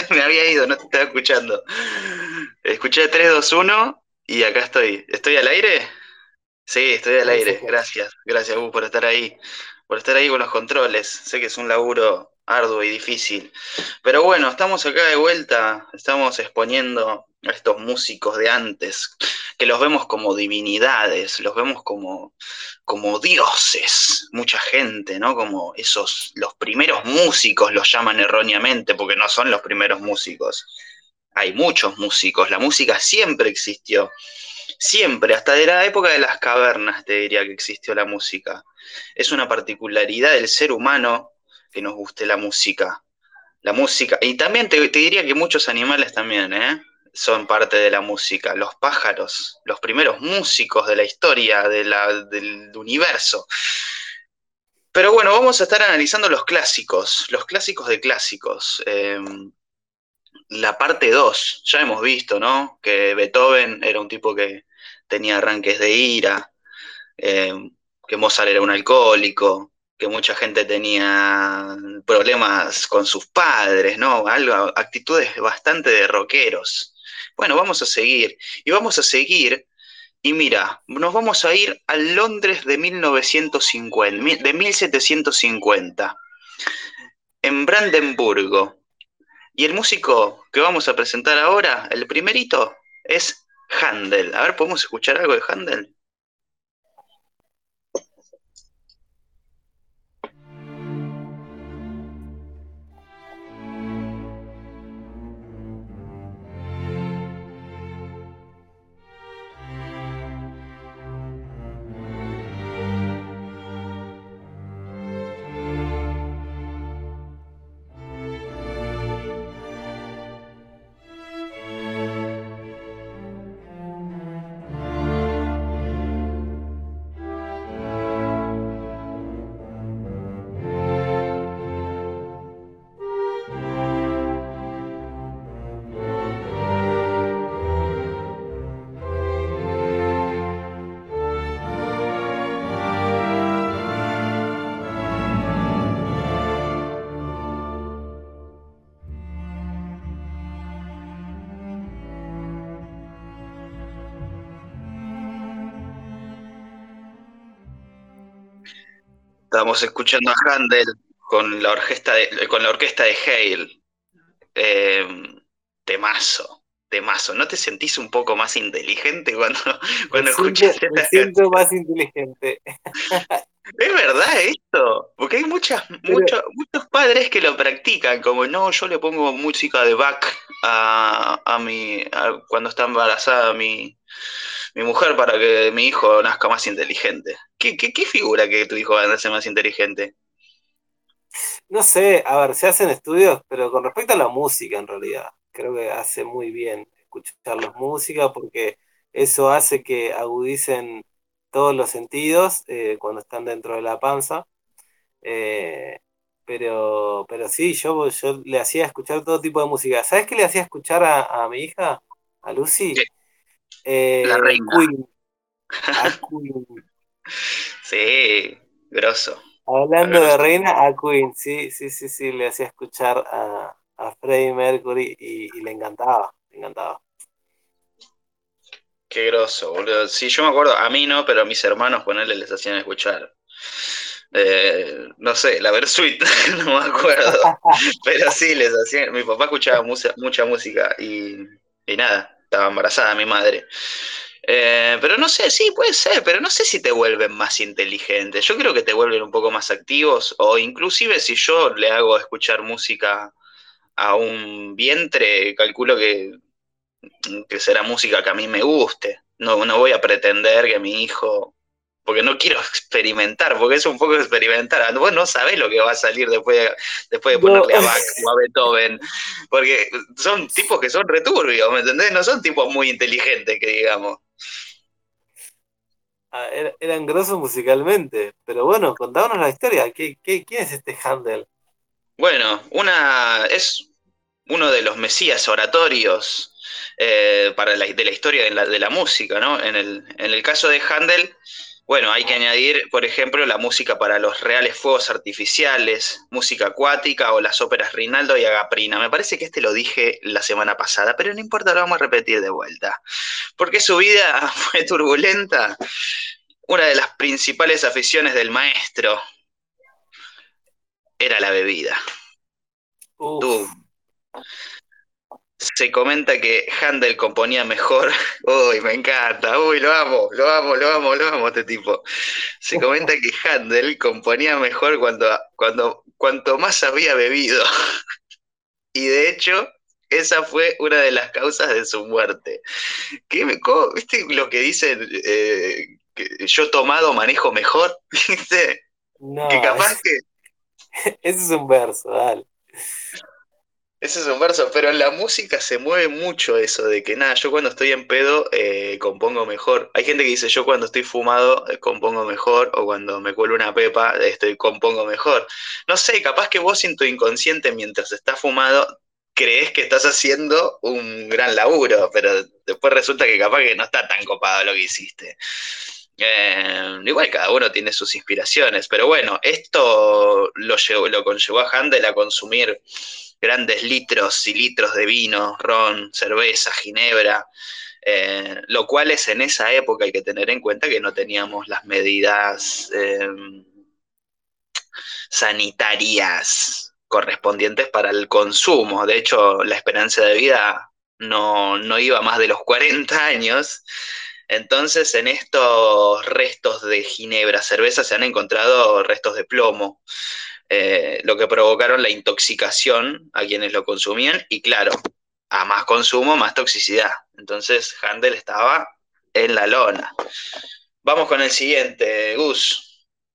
Me había ido, no te estaba escuchando. Escuché tres, dos, uno y acá estoy. ¿Estoy al aire? Sí, estoy al Ahí se aire. escucha. Gracias, gracias, Gus, por estar ahí. Por estar ahí con los controles. Sé que es un laburo arduo y difícil. Pero bueno, estamos acá de vuelta. Estamos exponiendo a estos músicos de antes, que los vemos como divinidades, los vemos como, como dioses. Mucha gente, ¿no? Como esos, los primeros músicos los llaman erróneamente, porque no son los primeros músicos. Hay muchos músicos, la música siempre existió. Siempre, hasta de la época de las cavernas te diría que existió la música. Es una particularidad del ser humano que nos guste la música. La música, y también te, te diría que muchos animales también, ¿eh? Son parte de la música. Los pájaros, los primeros músicos de la historia de la, del universo. Pero bueno, vamos a estar analizando los clásicos, los clásicos de clásicos. Eh, la parte dos, ya hemos visto, ¿no? Que Beethoven era un tipo que tenía arranques de ira, eh, que Mozart era un alcohólico, que mucha gente tenía problemas con sus padres, ¿no? Algo, actitudes bastante de rockeros. Bueno, vamos a seguir, y vamos a seguir, y mira, nos vamos a ir a Londres de mil novecientos cincuenta, de mil setecientos cincuenta, en Brandenburgo. Y el músico que vamos a presentar ahora, el primerito, es Händel. A ver, ¿podemos escuchar algo de Händel? Estamos escuchando a Händel con la orquesta de, con la orquesta de Hale. Eh, temazo, temazo. ¿No te sentís un poco más inteligente cuando, Me cuando siento, escuchas me esta siento canción? más inteligente. Es verdad esto, porque hay muchas, Pero, muchos, muchos padres que lo practican, como no, yo le pongo música de Bach a, a mi, a- cuando está embarazada mi, mi mujer para que mi hijo nazca más inteligente. ¿Qué, qué, qué figura que tu hijo va a nacer más inteligente? no sé, a ver, se hacen estudios, pero con respecto a la música en realidad, creo que hace muy bien escucharlos música porque eso hace que agudicen todos los sentidos eh, cuando están dentro de la panza. Eh, pero, pero sí, yo, yo le hacía escuchar todo tipo de música. ¿Sabes qué le hacía escuchar a, a mi hija, a ¿Qué? Lucy? La Eh, reina. Queen, a Queen. Sí, grosso, Hablando de grosso. reina, a Queen, sí, sí, sí, sí, le hacía escuchar a, a Freddie Mercury y, y le encantaba, le encantaba. Qué grosso, boludo. Sí, yo me acuerdo, a mí no, pero a mis hermanos ponerle les hacían escuchar. Eh, no sé, la Versuit, no me acuerdo. Pero sí, les hacían. Mi papá escuchaba mucha, mucha música y, y nada, estaba embarazada mi madre. Eh, pero no sé, sí, puede ser, pero no sé si te vuelven más inteligentes. Yo creo que te vuelven un poco más activos, o inclusive si yo le hago escuchar música a un vientre, calculo que que será música que a mí me guste. No, no voy a pretender que mi hijo, porque no quiero experimentar, porque es un poco experimentar. Vos no sabés lo que va a salir después de, después de No, ponerle a Bach o a Beethoven, porque son tipos que son returbios, ¿me entendés? No son tipos muy inteligentes, que digamos. ah, era- eran grosos musicalmente, pero bueno, contámonos la historia. ¿Qué, qué, quién es este Handel? Bueno, una es uno de los mesías oratorios eh, para la, de la historia de la, de la música, ¿no? En el, en el caso de Handel, Bueno, hay que añadir, por ejemplo, la música para los reales fuegos artificiales, música acuática o las óperas Rinaldo y Agaprina. Me parece que este lo dije la semana pasada, pero no importa, lo vamos a repetir de vuelta. ¿Por qué su vida fue turbulenta? Una de las principales aficiones del maestro era la bebida. Uf. Tú, se comenta que Handel componía mejor. Uy, me encanta. Uy, lo amo, lo amo, lo amo, lo amo a este tipo. Se comenta que Handel componía mejor cuando, cuando, cuanto más había bebido. Y de hecho, esa fue una de las causas de su muerte. ¿Qué me, cómo- ¿Viste lo que dicen? Eh, que yo tomado manejo mejor. ¿Viste? Que No, capaz ese que es un verso, dale. ese es un verso, pero en la música se mueve mucho eso de que nada, yo cuando estoy en pedo eh, compongo mejor. Hay gente que dice yo cuando estoy fumado eh, compongo mejor o cuando me cuelo una pepa eh, estoy compongo mejor. No sé, capaz que vos en tu inconsciente mientras estás fumado crees que estás haciendo un gran laburo, pero después resulta que capaz que no está tan copado lo que hiciste. Eh, igual cada uno tiene sus inspiraciones, pero bueno, esto lo, llevó- lo conllevó a Handel a consumir grandes litros y litros de vino, ron, cerveza, ginebra, eh, lo cual es en esa época hay que tener en cuenta que no teníamos las medidas eh, sanitarias correspondientes para el consumo. De hecho, la esperanza de vida no, no iba más de los cuarenta años. Entonces, en estos restos de ginebra, cerveza, se han encontrado restos de plomo, eh, lo que provocaron la intoxicación a quienes lo consumían y claro, a más consumo, más toxicidad. Entonces Handel estaba en la lona. Vamos con el siguiente, Gus.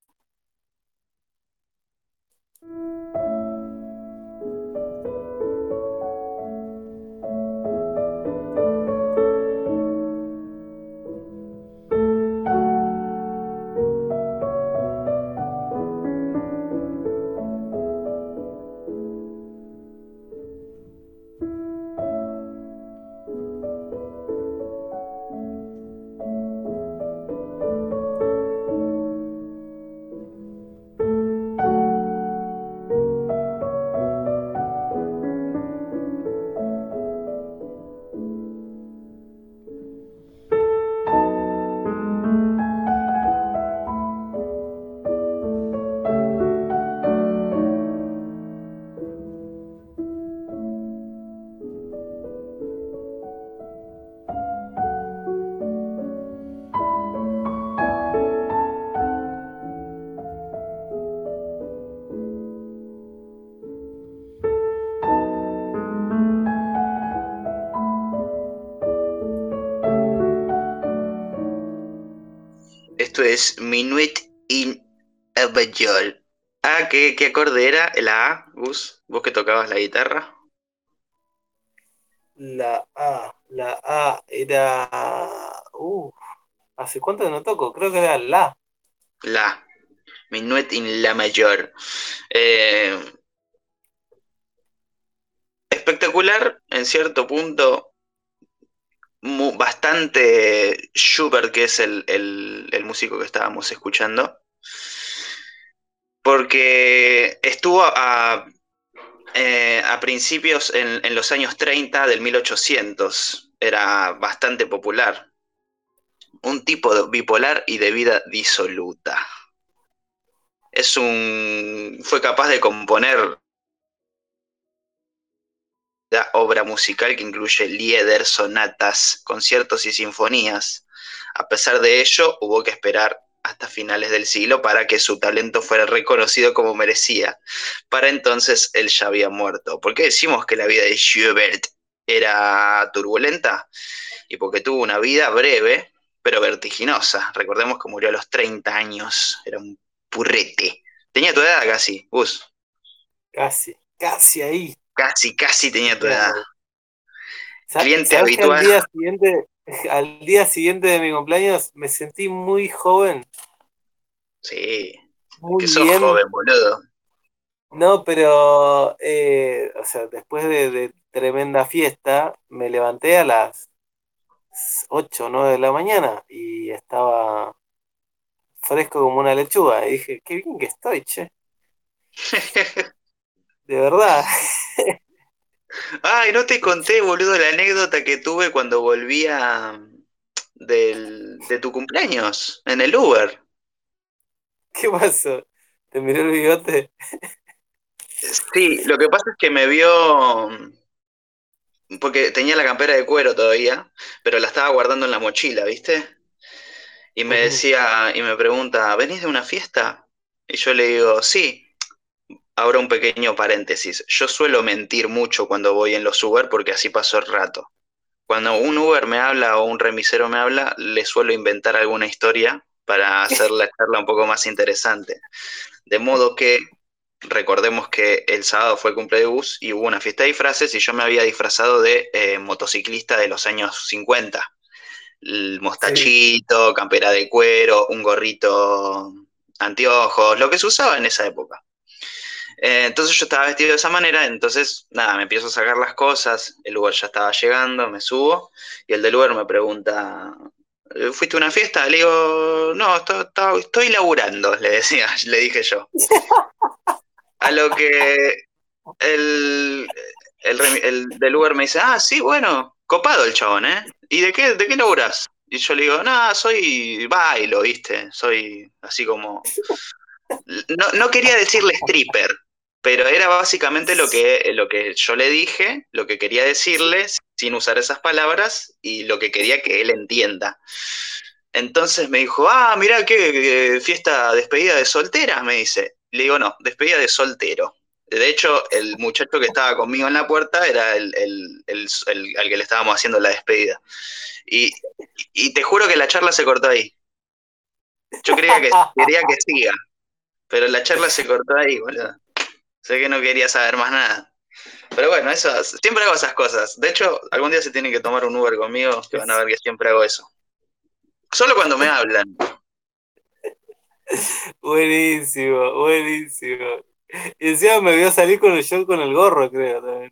Esto es Minuet in Abajol. Ah, ¿qué, ¿qué acorde era? La A, Gus, vos que tocabas la guitarra. La A, la A era. Uh, ¿hace cuánto no toco? Creo que era la. La, Minuet in La mayor. Eh, espectacular, en cierto punto, mu- bastante Schubert, que es el, el- el músico que estábamos escuchando, porque estuvo a, eh, a principios en, en los años treinta del mil ochocientos, era bastante popular, un tipo de- bipolar y de vida disoluta. Es un, fue capaz de componer la obra musical que incluye lieder, sonatas, conciertos y sinfonías. A pesar de ello, hubo que esperar hasta finales del siglo para que su talento fuera reconocido como merecía. Para entonces él ya había muerto. ¿Por qué decimos que la vida de Schubert era turbulenta? Y porque tuvo una vida breve, pero vertiginosa. Recordemos que murió a los treinta años, era un purrete. Tenía tu edad casi, Gus. Casi, casi ahí. Casi, casi tenía tu edad. Claro. Sa- Cliente ¿Sabes que al habitual. día siguiente, al día siguiente de mi cumpleaños me sentí muy joven, Sí, que muy sos bien? joven, boludo. No, pero, eh, o sea, después de, de tremenda fiesta, me levanté a las ocho o nueve de la mañana y estaba fresco como una lechuga. Y dije, qué bien que estoy, che. De verdad. Ay, no te conté, boludo, la anécdota que tuve cuando volvía del, de tu cumpleaños en el Uber. ¿Qué pasó? ¿Te miró el bigote? Sí, lo que pasa es que me vio, porque tenía la campera de cuero todavía, pero la estaba guardando en la mochila, ¿viste? Y me Ujú. decía, y me pregunta, ¿venís de una fiesta? Y yo le digo, sí. Abro un pequeño paréntesis. Yo suelo mentir mucho cuando voy en los Uber porque así paso el rato. Cuando un Uber me habla o un remisero me habla, le suelo inventar alguna historia para hacer la charla un poco más interesante. De modo que recordemos que el sábado fue el cumple de Gus y hubo una fiesta de disfraces y yo me había disfrazado de eh, motociclista de los años cincuenta. El Sí. mostachito, campera de cuero, un gorrito, anteojos, lo que se usaba en esa época. Eh, entonces yo estaba vestido de esa manera, entonces nada, me empiezo a sacar las cosas, el Uber ya estaba llegando, me subo y el del Uber me pregunta, ¿fuiste a una fiesta? Le digo, no, estoy, estoy, estoy laburando, le decía, le dije yo. A lo que el, el, el del Uber me dice, ah, sí, bueno, copado el chabón, ¿eh? ¿Y de qué, de qué laburás? Y yo le digo, nada, soy bailo, ¿viste? Soy así como no, no quería decirle stripper, pero era básicamente lo que, lo que yo le dije, lo que quería decirle sin usar esas palabras y lo que quería que él entienda. Entonces me dijo, ah, mirá qué fiesta, despedida de soltera, me dice. Le digo, no, despedida de soltero. De hecho, el muchacho que estaba conmigo en la puerta era el, el, el, el al que le estábamos haciendo la despedida. Y, y te juro que la charla se cortó ahí. Yo quería que, quería que siga, pero la charla se cortó ahí, boludo. Sé que no quería saber más nada. Pero bueno, eso, siempre hago esas cosas. De hecho, algún día se tienen que tomar un Uber conmigo, que van a ver que siempre hago eso. Solo cuando me hablan. Buenísimo, buenísimo. Y encima me vio salir con el show con el gorro, creo también.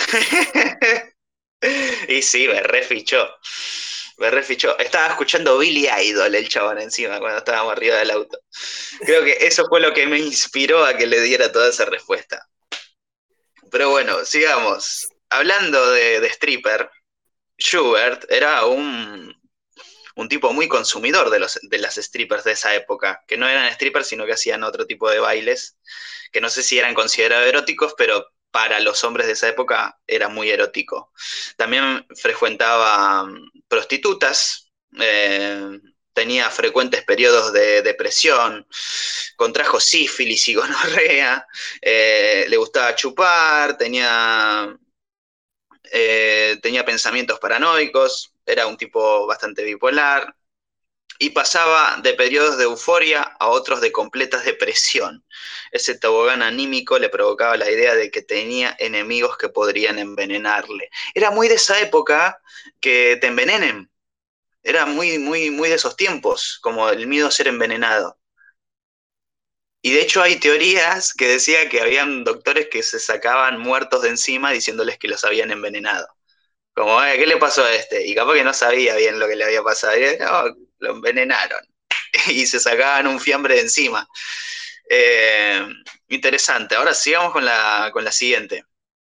Y sí, me refichó. Me refichó. Estaba escuchando Billy Idol, el chabón encima, cuando estábamos arriba del auto. Creo que eso fue lo que me inspiró a que le diera toda esa respuesta. Pero bueno, sigamos. Hablando de, de stripper, Schubert era un, un tipo muy consumidor de, los, de las strippers de esa época, que no eran strippers, sino que hacían otro tipo de bailes, que no sé si eran considerados eróticos, pero para los hombres de esa época era muy erótico. También frecuentaba um, prostitutas, eh, tenía frecuentes periodos de depresión, contrajo sífilis y gonorrea, eh, le gustaba chupar, tenía eh, tenía pensamientos paranoicos, era un tipo bastante bipolar y pasaba de periodos de euforia a otros de completa depresión. Ese tobogán anímico le provocaba la idea de que tenía enemigos que podrían envenenarle. Era muy de esa época que te envenenen. Era muy, muy, muy de esos tiempos, como el miedo a ser envenenado. Y de hecho hay teorías que decían que habían doctores que se sacaban muertos de encima diciéndoles que los habían envenenado. Como, eh, ¿qué le pasó a este? Y capaz que no sabía bien lo que le había pasado. Y, no, lo envenenaron. Y se sacaban un fiambre de encima. Eh, interesante. Ahora sigamos con la, con la siguiente.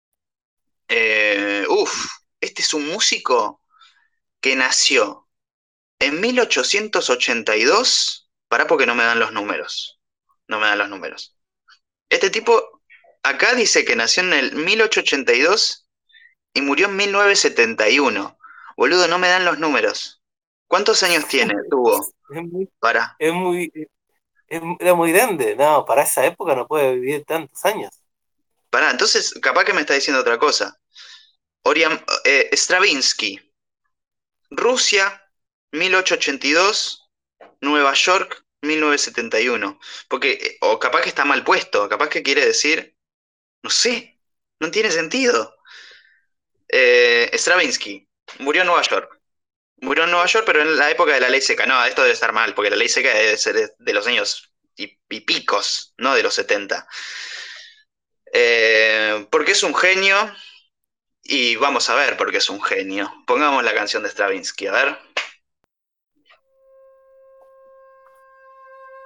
Eh, uf, este es un músico que nació en mil ochocientos ochenta y dos. Pará porque no me dan los números. No me dan los números. Este tipo, acá dice que nació en el mil ochocientos ochenta y dos y murió en mil novecientos setenta y uno. Boludo, no me dan los números. ¿Cuántos años tiene? Tuvo. Es muy, Para. es muy, es- era muy grande. No, para esa época no puede vivir tantos años. Para, entonces capaz que me está diciendo otra cosa. Oriam, eh, Stravinsky. Rusia, mil ochocientos ochenta y dos. Nueva York, mil novecientos setenta y uno. Porque, eh, o capaz que está mal puesto. Capaz que quiere decir. No sé. No tiene sentido. Eh, Stravinsky. Murió en Nueva York. Murió en Nueva York, pero en la época de la ley seca. No, esto debe estar mal, porque la ley seca debe ser de, de los años y, y picos, no de los setenta. Eh, porque es un genio, y vamos a ver por qué es un genio. Pongamos la canción de Stravinsky, a ver.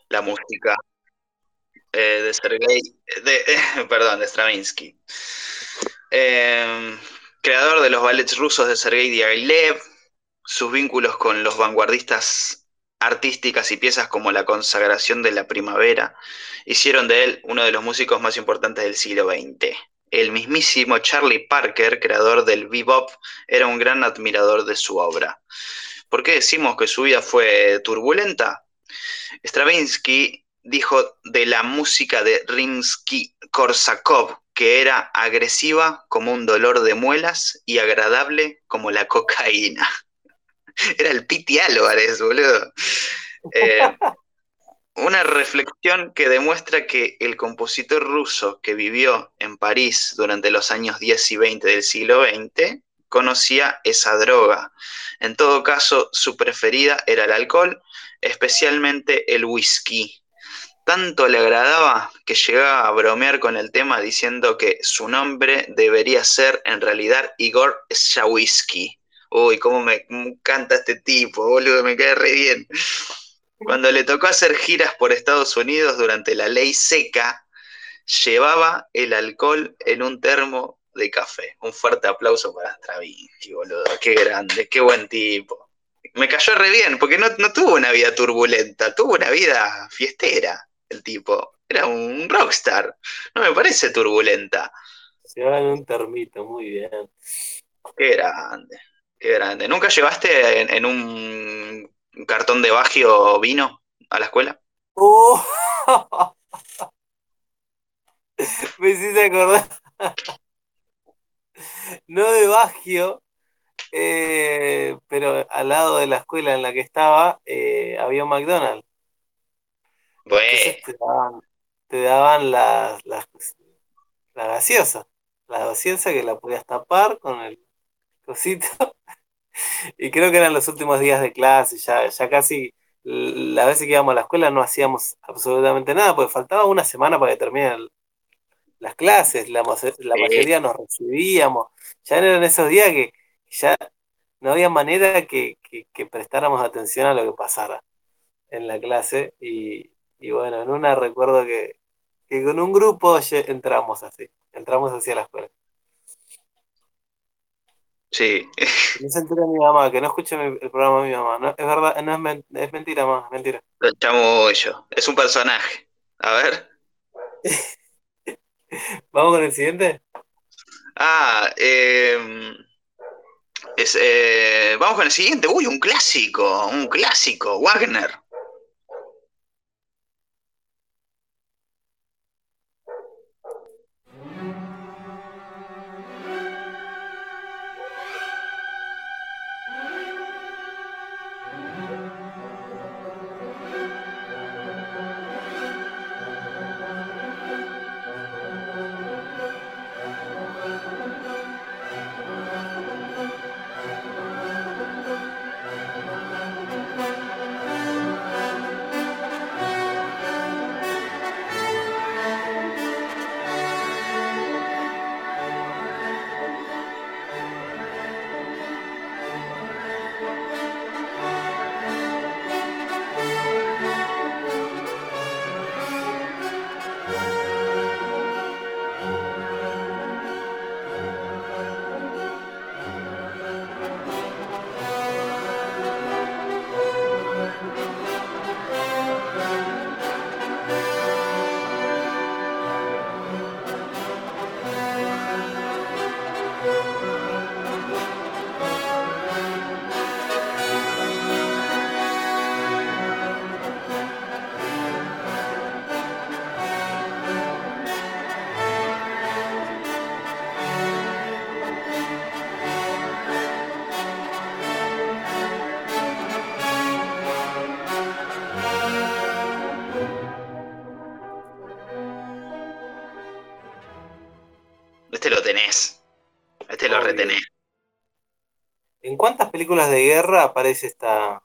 la música eh, de Sergei, de, eh, perdón, de Stravinsky. Eh, Creador de los ballets rusos de Sergei Diaghilev, sus vínculos con los vanguardistas artísticas y piezas como La consagración de la primavera hicieron de él uno de los músicos más importantes del siglo veinte. El mismísimo Charlie Parker, creador del bebop, era un gran admirador de su obra. ¿Por qué decimos que su vida fue turbulenta? Stravinsky dijo de la música de Rimsky-Korsakov que era agresiva como un dolor de muelas y agradable como la cocaína. Era el Piti Álvarez, boludo. Eh, una reflexión que demuestra que el compositor ruso que vivió en París durante los años diez y veinte del siglo veinte conocía esa droga. En todo caso, su preferida era el alcohol, especialmente el whisky. Tanto le agradaba que llegaba a bromear con el tema diciendo que su nombre debería ser en realidad Igor Stravinsky. Uy, cómo me encanta este tipo, boludo, me cae re bien. Cuando le tocó hacer giras por Estados Unidos durante la ley seca, llevaba el alcohol en un termo de café. Un fuerte aplauso para Stravinsky, boludo. Qué grande, qué buen tipo. Me cayó re bien, porque no, no tuvo una vida turbulenta, tuvo una vida fiestera, el tipo. Era un rockstar. No me parece turbulenta. Se va en un termito, muy bien. Qué grande, qué grande. ¿Nunca llevaste en, en un cartón de Bagio vino a la escuela? ¡Oh! Me hiciste acordar. No de Bagio, eh, pero al lado de la escuela en la que estaba eh, había un McDonald's. Bueno, Entonces te daban, te daban las, las, la gaseosa. La gaseosa que la podías tapar con el cosito. Y creo que eran los últimos días de clase, ya, ya casi las veces que íbamos a la escuela no hacíamos absolutamente nada, porque faltaba una semana para que terminen las clases, la, la sí, mayoría nos recibíamos, ya eran esos días que ya no había manera que, que, que prestáramos atención a lo que pasara en la clase, y, y bueno, en una recuerdo que, que con un grupo entramos así, entramos así a la escuela. sí. Que no se entere mi mamá, que no escuche mi- el programa de mi mamá, no, es verdad, no es, men- es mentira más, es mentira. Lo chamullo. Es un personaje. A ver. ¿Vamos con el siguiente? Ah, eh, es, eh, vamos con el siguiente. Uy, un clásico, un clásico. Wagner. Este lo tenés. Este lo Obvio. retenés. ¿En cuántas películas de guerra aparece esta,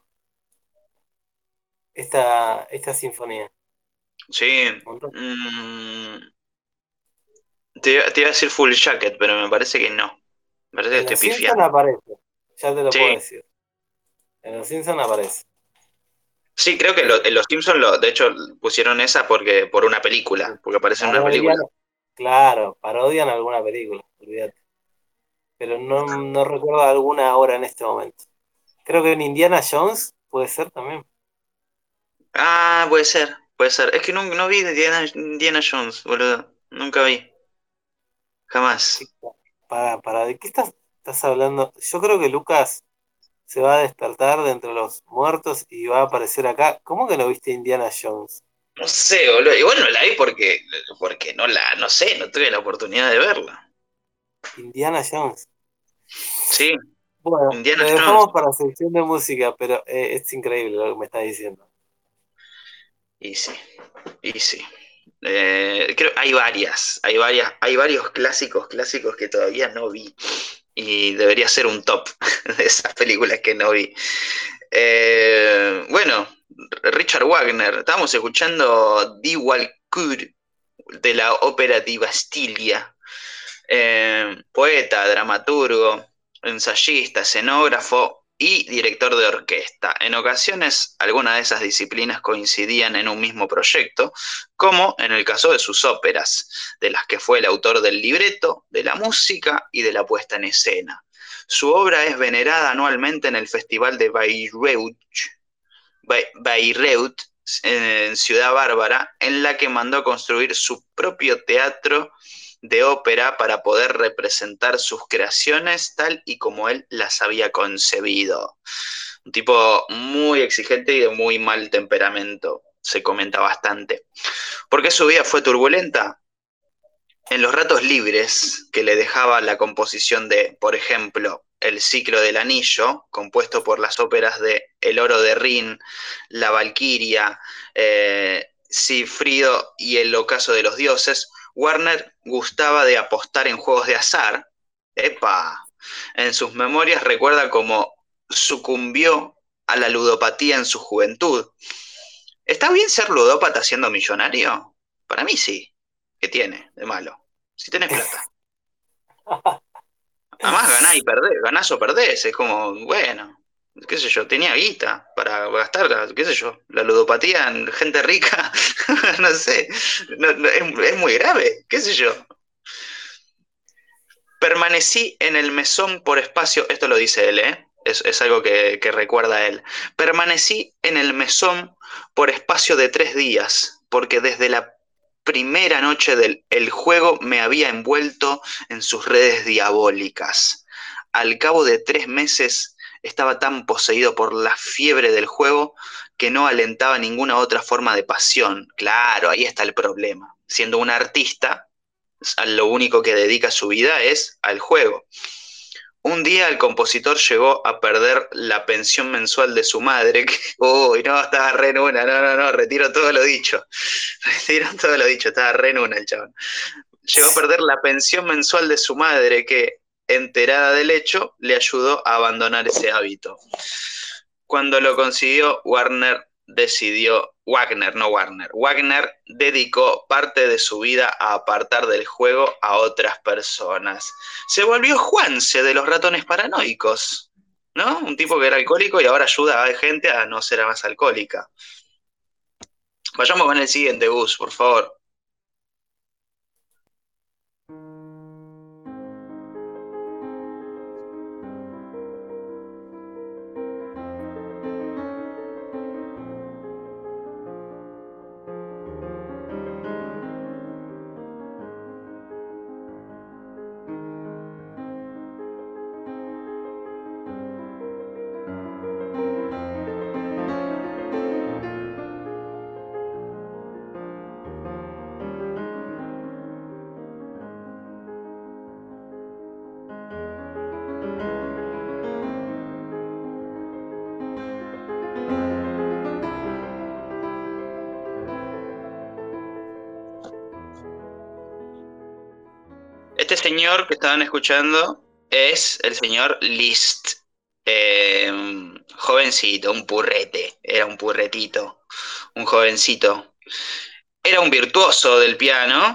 esta, esta sinfonía? Sí. ¿Un montón? Mm, te, iba- te iba a decir Full Jacket, pero me parece que no. Me parece que En estoy Los Simpson pifiando. aparece, ya te lo puedo Sí. decir. En Los Simpson aparece. Sí, creo que lo- en Los Simpsons, lo, de hecho, pusieron esa porque por una película, porque aparece en una película. Parodian, claro, parodian alguna película, olvídate. Pero no, no recuerdo alguna ahora en este momento. Creo que en Indiana Jones puede ser también. Ah, puede ser, puede ser. Es que no, no vi Indiana, Indiana Jones, boludo. Nunca vi, jamás. Para, para, ¿de qué estás, estás hablando? Yo creo que Lucas se va a despertar de entre los muertos y va a aparecer acá. ¿Cómo que no viste Indiana Jones? No sé, boludo. Igual no la vi porque, porque no la, no sé, no tuve la oportunidad de verla. Indiana Jones. Sí, Bueno, Indiana lo Jones. dejamos para la sección de música, pero eh, es increíble lo que me está diciendo. Y sí, y sí. Eh, creo hay varias, hay varias, hay varios clásicos, clásicos que todavía no vi. Y debería ser un top de esas películas que no vi. Eh, bueno, Richard Wagner, estábamos escuchando Die Walküre de la ópera di Bastilia. Eh, poeta, dramaturgo, ensayista, escenógrafo y director de orquesta. En ocasiones, algunas de esas disciplinas coincidían en un mismo proyecto, como en el caso de sus óperas, de las que fue el autor del libreto, de la música y de la puesta en escena. Su obra es venerada anualmente en el Festival de Bayreuth, Bayreuth en Ciudad Bárbara, en la que mandó construir su propio teatro de ópera para poder representar sus creaciones tal y como él las había concebido. Un tipo muy exigente y de muy mal temperamento, se comenta bastante. ¿Por qué su vida fue turbulenta? En los ratos libres que le dejaba la composición de, por ejemplo, El ciclo del anillo, compuesto por las óperas de El oro de Rin, La Valquiria, eh, Cifrido y El ocaso de los dioses, Warner gustaba de apostar en juegos de azar. ¡Epa! En sus memorias recuerda cómo sucumbió a la ludopatía en su juventud. ¿Está bien ser ludópata siendo millonario? Para mí sí. ¿Qué tiene de malo? Si tenés plata. Además ganás y perdés, ganás o perdés. Es como, bueno, qué sé yo, tenía guita para gastar, qué sé yo, la ludopatía en gente rica, no sé, no, no, es, es muy grave, qué sé yo. Permanecí en el mesón por espacio, esto lo dice él, ¿eh? Es, es algo que, que recuerda él. Permanecí en el mesón por espacio de tres días, porque desde la primera noche del el juego me había envuelto en sus redes diabólicas. Al cabo de tres meses estaba tan poseído por la fiebre del juego que no alentaba ninguna otra forma de pasión. Claro, ahí está el problema. Siendo un artista, lo único que dedica su vida es al juego. Un día el compositor llegó a perder la pensión mensual de su madre. Que, uy, no, estaba re en una, no, no, no, retiro todo lo dicho. Retiro todo lo dicho, estaba re en una el chabón. Llegó a perder la pensión mensual de su madre que, enterada del hecho, le ayudó a abandonar ese hábito. Cuando lo consiguió, Warner decidió, Wagner, no Warner, Wagner dedicó parte de su vida a apartar del juego a otras personas. Se volvió Juanse de los ratones paranoicos, ¿no? Un tipo que era alcohólico y ahora ayuda a gente a no ser más alcohólica. Vayamos con el siguiente, Gus, por favor. Este señor que estaban escuchando es el señor Liszt. Eh, jovencito, un purrete, era un purretito, un jovencito. Era un virtuoso del piano,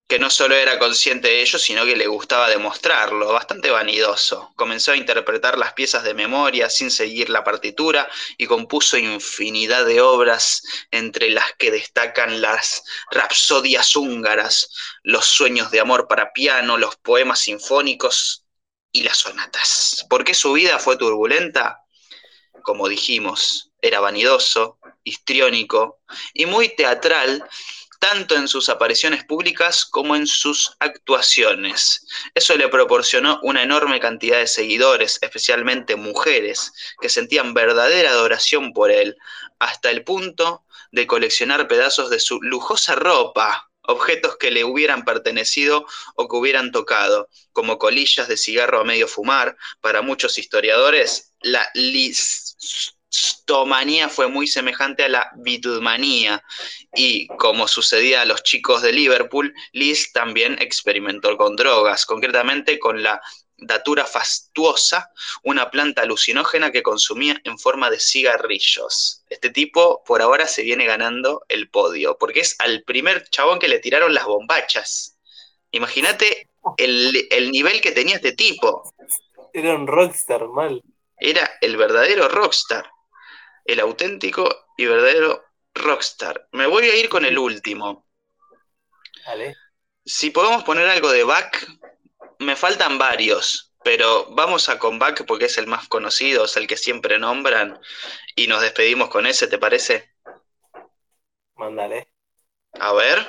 que no solo era consciente de ello, sino que le gustaba demostrarlo, bastante vanidoso. Comenzó a interpretar las piezas de memoria sin seguir la partitura y compuso infinidad de obras, entre las que destacan las rapsodias húngaras, los sueños de amor para piano, los poemas sinfónicos y las sonatas. ¿Por qué su vida fue turbulenta? Como dijimos, era vanidoso, histriónico y muy teatral, tanto en sus apariciones públicas como en sus actuaciones. Eso le proporcionó una enorme cantidad de seguidores, especialmente mujeres, que sentían verdadera adoración por él, hasta el punto de coleccionar pedazos de su lujosa ropa, objetos que le hubieran pertenecido o que hubieran tocado, como colillas de cigarro a medio fumar. Para muchos historiadores, la listomanía fue muy semejante a la Beatlemanía, y como sucedía a los chicos de Liverpool, Liz también experimentó con drogas, concretamente con la datura fastuosa, una planta alucinógena que consumía en forma de cigarrillos. Este tipo por ahora se viene ganando el podio, porque es al primer chabón que le tiraron las bombachas. Imagínate el, el nivel que tenía este tipo. Era un rockstar, mal. Era el verdadero rockstar, el auténtico y verdadero rockstar. Me voy a ir con el último. Vale. Si podemos poner algo de Bach, me faltan varios, pero vamos a con Bach porque es el más conocido, es el que siempre nombran, y nos despedimos con ese, ¿te parece? Mándale. A ver.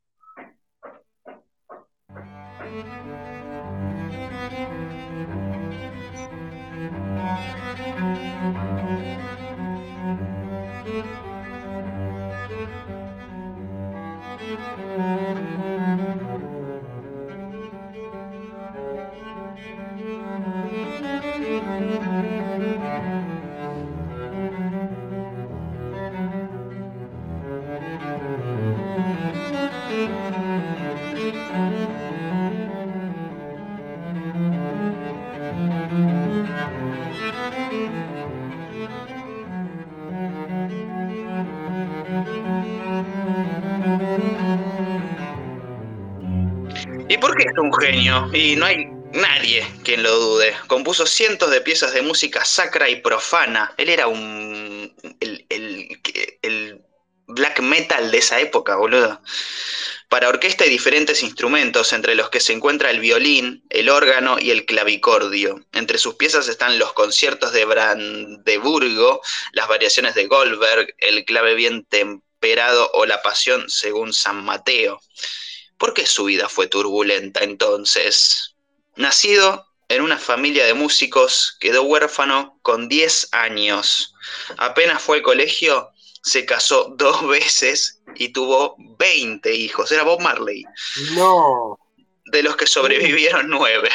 ¿Y por qué es un genio? Y no hay nadie quien lo dude. Compuso cientos de piezas de música sacra y profana. Él era un... el, el, el black metal de esa época, boludo. Para orquesta y diferentes instrumentos, entre los que se encuentra el violín, el órgano y el clavicordio. Entre sus piezas están los conciertos de Brandeburgo, las variaciones de Goldberg, el clave bien temperado o la pasión según San Mateo. ¿Por qué su vida fue turbulenta entonces? Nacido en una familia de músicos, quedó huérfano con diez años. Apenas fue al colegio, se casó dos veces y tuvo veinte hijos. Era Bob Marley. No. De los que sobrevivieron nueve.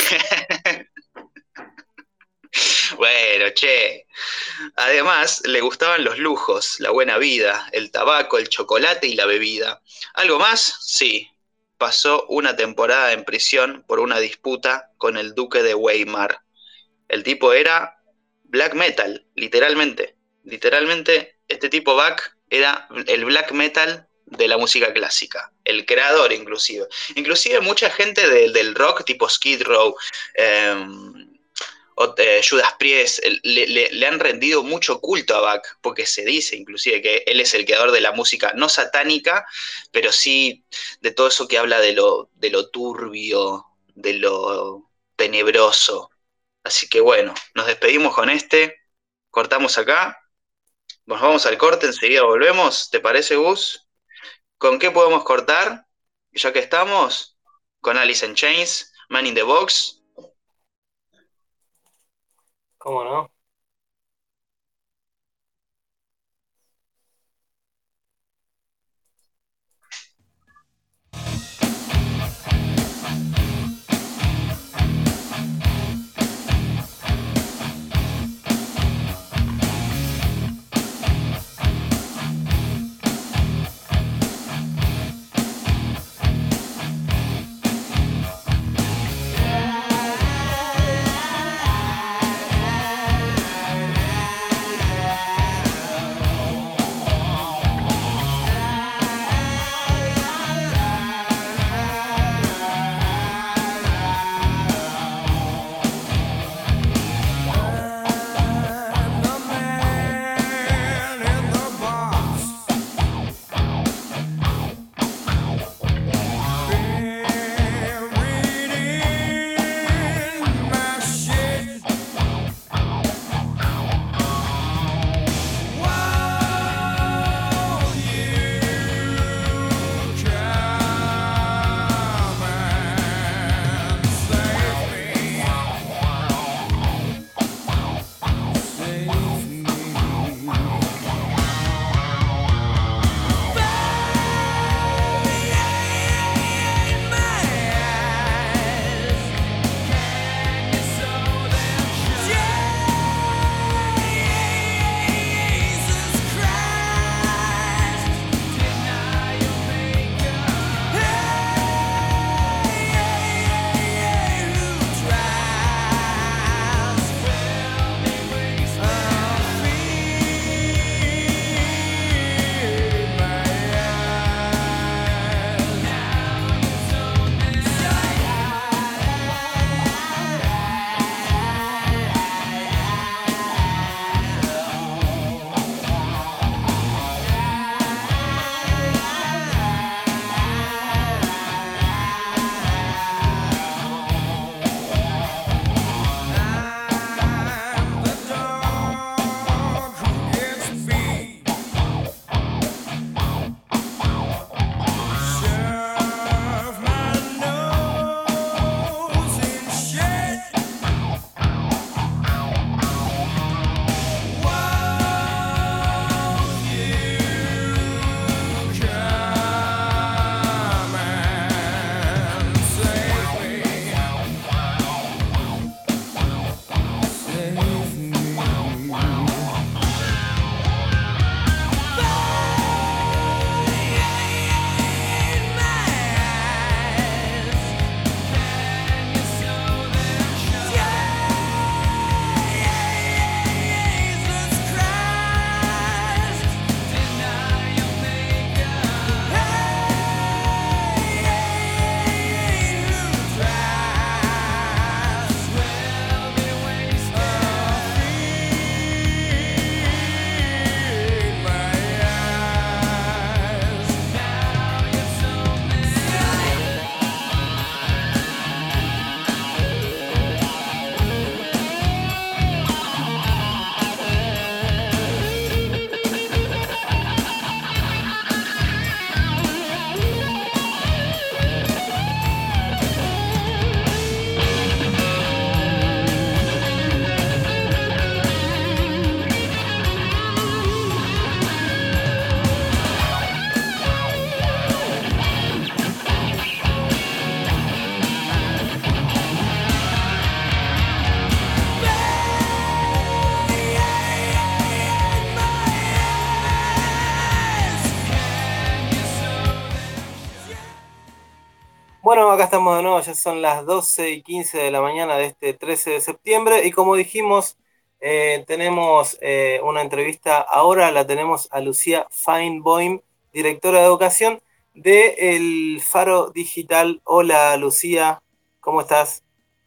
Bueno, che. Además, le gustaban los lujos, la buena vida, el tabaco, el chocolate y la bebida. ¿Algo más? Sí. Pasó una temporada en prisión por una disputa con el duque de Weimar. El tipo era black metal, literalmente. Literalmente, este tipo Bach era el black metal de la música clásica. El creador, inclusive. Inclusive mucha gente de, del rock, tipo Skid Row, eh, o, eh, Judas Priest, le, le, le han rendido mucho culto a Bach, porque se dice inclusive que él es el creador de la música no satánica, pero sí de todo eso que habla de lo, de lo turbio, de lo tenebroso. Así que bueno, nos despedimos con este, cortamos acá, nos vamos al corte, enseguida volvemos. ¿Te parece, Gus? ¿Con qué podemos cortar? Ya que estamos, con Alice in Chains, Man in the Box. ¿Cómo no? Yeah. Bueno, acá estamos de nuevo, ya son las doce y quince de la mañana de este trece de septiembre y como dijimos, eh, tenemos eh, una entrevista ahora, la tenemos a Lucía Feinboim, directora de educación de El Faro Digital. Hola Lucía, ¿cómo estás?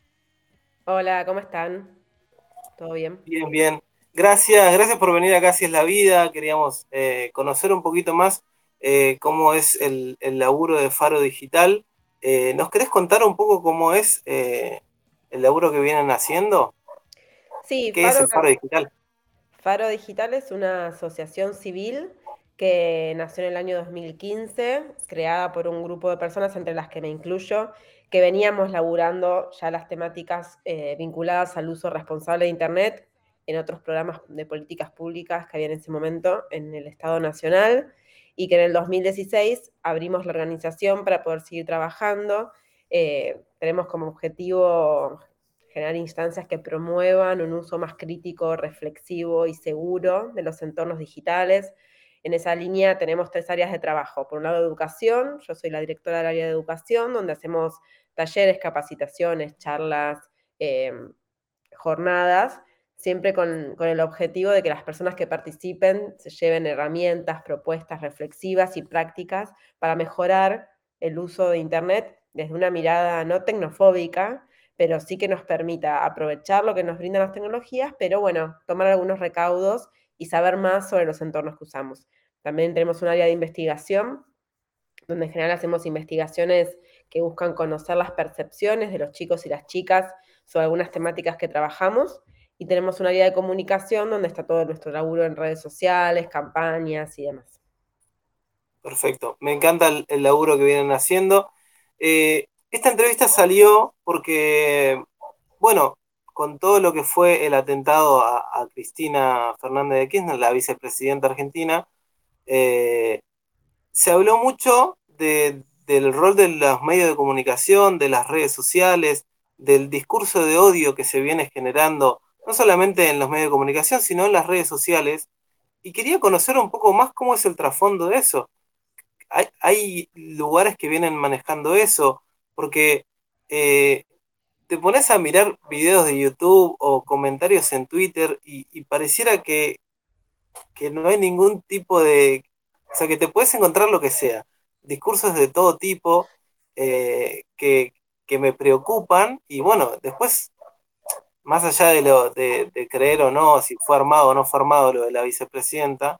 Hola, ¿cómo están? ¿Todo bien? Bien, bien. Gracias, gracias por venir acá, Si es la Vida. Queríamos eh, conocer un poquito más eh, cómo es el, el laburo de Faro Digital. Eh, ¿nos querés contar un poco cómo es eh, el laburo que vienen haciendo? Sí, ¿Qué es Faro, el Faro Digital? Faro Digital es una asociación civil que nació en el año dos mil quince, creada por un grupo de personas, entre las que me incluyo, que veníamos laburando ya las temáticas eh, vinculadas al uso responsable de Internet en otros programas de políticas públicas que había en ese momento en el Estado Nacional, y que en el dos mil dieciséis abrimos la organización para poder seguir trabajando. Eh, tenemos como objetivo generar instancias que promuevan un uso más crítico, reflexivo y seguro de los entornos digitales. En esa línea tenemos tres áreas de trabajo. Por un lado, educación. Yo soy la directora del área de educación, donde hacemos talleres, capacitaciones, charlas, eh, jornadas, siempre con, con el objetivo de que las personas que participen se lleven herramientas, propuestas reflexivas y prácticas para mejorar el uso de Internet desde una mirada no tecnofóbica, pero sí que nos permita aprovechar lo que nos brindan las tecnologías, pero bueno, tomar algunos recaudos y saber más sobre los entornos que usamos. También tenemos un área de investigación, donde en general hacemos investigaciones que buscan conocer las percepciones de los chicos y las chicas sobre algunas temáticas que trabajamos. Y tenemos un área de comunicación donde está todo nuestro laburo en redes sociales, campañas y demás. Perfecto, me encanta el, el laburo que vienen haciendo. Eh, esta entrevista salió porque, bueno, con todo lo que fue el atentado a, a Cristina Fernández de Kirchner, la vicepresidenta argentina, eh, se habló mucho de, del rol de los medios de comunicación, de las redes sociales, del discurso de odio que se viene generando, no solamente en los medios de comunicación, sino en las redes sociales. Y quería conocer un poco más cómo es el trasfondo de eso. Hay, hay lugares que vienen manejando eso, porque eh, te pones a mirar videos de YouTube o comentarios en Twitter y, y pareciera que, que no hay ningún tipo de... O sea, que te puedes encontrar lo que sea. Discursos de todo tipo eh, que, que me preocupan y bueno, después, más allá de, lo, de, de creer o no, si fue armado o no fue armado lo de la vicepresidenta,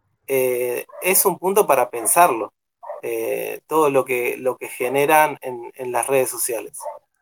eh, es un punto para pensarlo, eh, todo lo que, lo que generan en, en las redes sociales.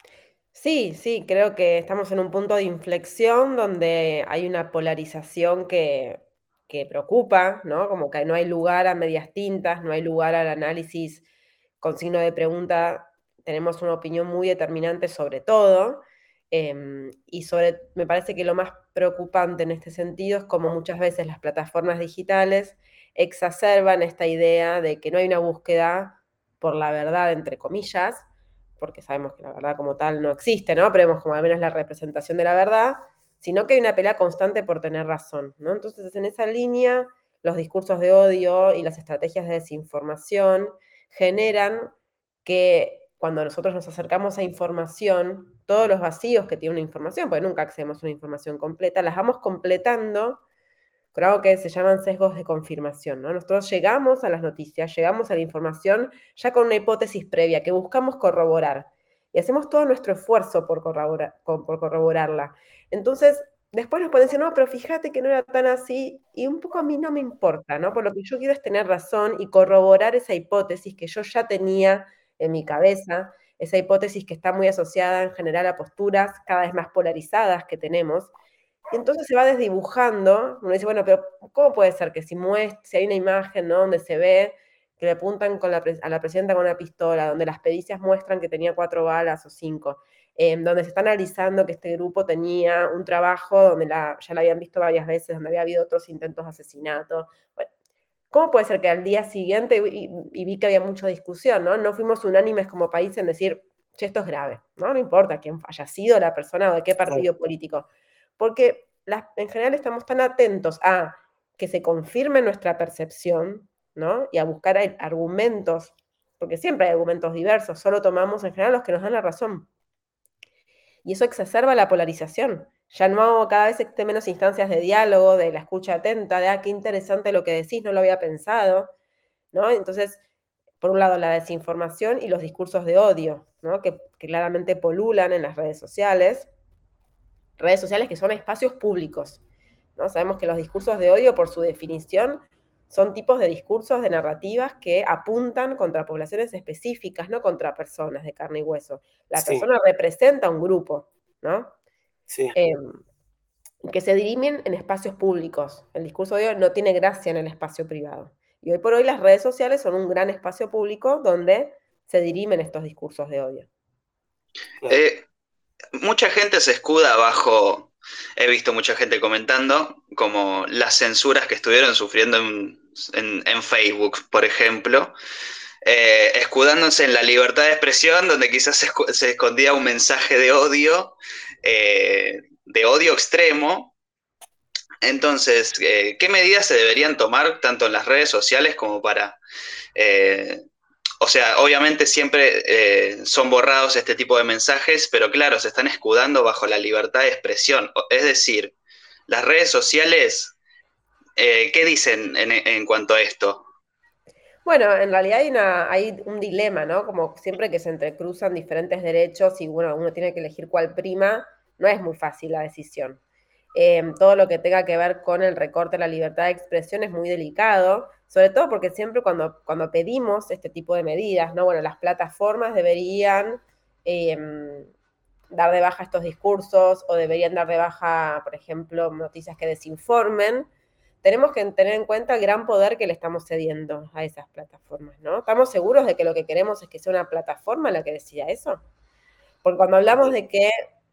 Sí, sí, creo que estamos en un punto de inflexión donde hay una polarización que, que preocupa, ¿no? Como que no hay lugar a medias tintas, no hay lugar al análisis con signo de pregunta. Tenemos una opinión muy determinante sobre todo. em, y sobre, me parece que lo más preocupante en este sentido es como muchas veces las plataformas digitales exacerban esta idea de que no hay una búsqueda por la verdad, entre comillas, porque sabemos que la verdad como tal no existe, ¿no? Pero vemos como al menos la representación de la verdad, sino que hay una pelea constante por tener razón, ¿no? Entonces, en esa línea, los discursos de odio y las estrategias de desinformación generan que cuando nosotros nos acercamos a información, todos los vacíos que tiene una información, porque nunca accedemos a una información completa, las vamos completando con algo que se llaman sesgos de confirmación, ¿no? Nosotros llegamos a las noticias, llegamos a la información ya con una hipótesis previa que buscamos corroborar y hacemos todo nuestro esfuerzo por, corroborar, por corroborarla. Entonces, después nos pueden decir, no, pero fíjate que no era tan así, y un poco a mí no me importa, ¿no? Por lo que yo quiero es tener razón y corroborar esa hipótesis que yo ya tenía en mi cabeza, esa hipótesis que está muy asociada en general a posturas cada vez más polarizadas que tenemos. Y entonces se va desdibujando, uno dice, bueno, pero ¿cómo puede ser que si, muest- si hay una imagen, ¿no? Donde se ve que le apuntan con la pre- a la presidenta con una pistola, donde las pericias muestran que tenía cuatro balas o cinco, eh, donde se está analizando que este grupo tenía un trabajo donde la, ya la habían visto varias veces, donde había habido otros intentos de asesinato? Bueno, ¿cómo puede ser que al día siguiente, y, y vi que había mucha discusión, ¿no? No fuimos unánimes como país en decir, che, esto es grave, ¿no? No importa quién haya sido la persona o de qué partido político, porque las, en general estamos tan atentos a que se confirme nuestra percepción, ¿no? Y a buscar argumentos porque siempre hay argumentos diversos, solo tomamos en general los que nos dan la razón. Y eso exacerba la polarización. Ya no, cada vez existen menos instancias de diálogo, de la escucha atenta, de, ah, qué interesante lo que decís, no lo había pensado, ¿no? Entonces, por un lado, la desinformación y los discursos de odio, ¿no? Que, que claramente polulan en las redes sociales, redes sociales que son espacios públicos, ¿no? Sabemos que los discursos de odio, por su definición, son tipos de discursos, de narrativas que apuntan contra poblaciones específicas, no contra personas de carne y hueso. La Sí, persona representa un grupo, ¿no? sí. Eh, que se dirimen en espacios públicos. El discurso de odio no tiene gracia en el espacio privado. Y hoy por hoy las redes sociales son un gran espacio público donde se dirimen estos discursos de odio. Claro. Eh, mucha gente se escuda bajo, he visto mucha gente comentando, como las censuras que estuvieron sufriendo en, en- en Facebook, por ejemplo, eh, escudándose en la libertad de expresión, donde quizás se, escu- se escondía un mensaje de odio, eh, de odio extremo. Entonces, eh, ¿qué medidas se deberían tomar tanto en las redes sociales como para... eh, o sea, obviamente siempre eh, son borrados este tipo de mensajes, pero claro, se están escudando bajo la libertad de expresión. O- Es decir, las redes sociales, eh, ¿qué dicen en, en cuanto a esto? Bueno, en realidad hay, una, hay un dilema, ¿no? Como siempre que se entrecruzan diferentes derechos y bueno, uno tiene que elegir cuál prima, no es muy fácil la decisión. Eh, todo lo que tenga que ver con el recorte de la libertad de expresión es muy delicado, sobre todo porque siempre cuando, cuando pedimos este tipo de medidas, ¿no? Bueno, las plataformas deberían eh, dar de baja estos discursos o deberían dar de baja, por ejemplo, noticias que desinformen. Tenemos que tener en cuenta el gran poder que le estamos cediendo a esas plataformas, ¿no? ¿Estamos seguros de que lo que queremos es que sea una plataforma la que decida eso? Porque cuando hablamos de que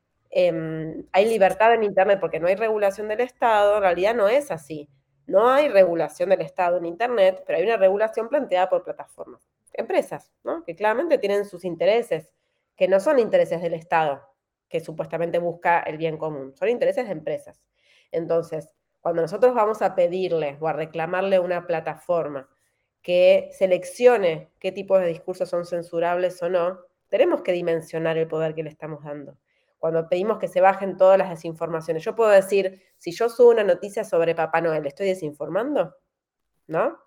eh, hay libertad en Internet porque no hay regulación del Estado, en realidad no es así. No hay regulación del Estado en Internet, pero hay una regulación planteada por plataformas, empresas, ¿no? Que claramente tienen sus intereses, que no son intereses del Estado, que supuestamente busca el bien común, son intereses de empresas. Entonces, cuando nosotros vamos a pedirle o a reclamarle a una plataforma que seleccione qué tipos de discursos son censurables o no, tenemos que dimensionar el poder que le estamos dando. Cuando pedimos que se bajen todas las desinformaciones, yo puedo decir, si yo subo una noticia sobre Papá Noel, ¿estoy desinformando? ¿No?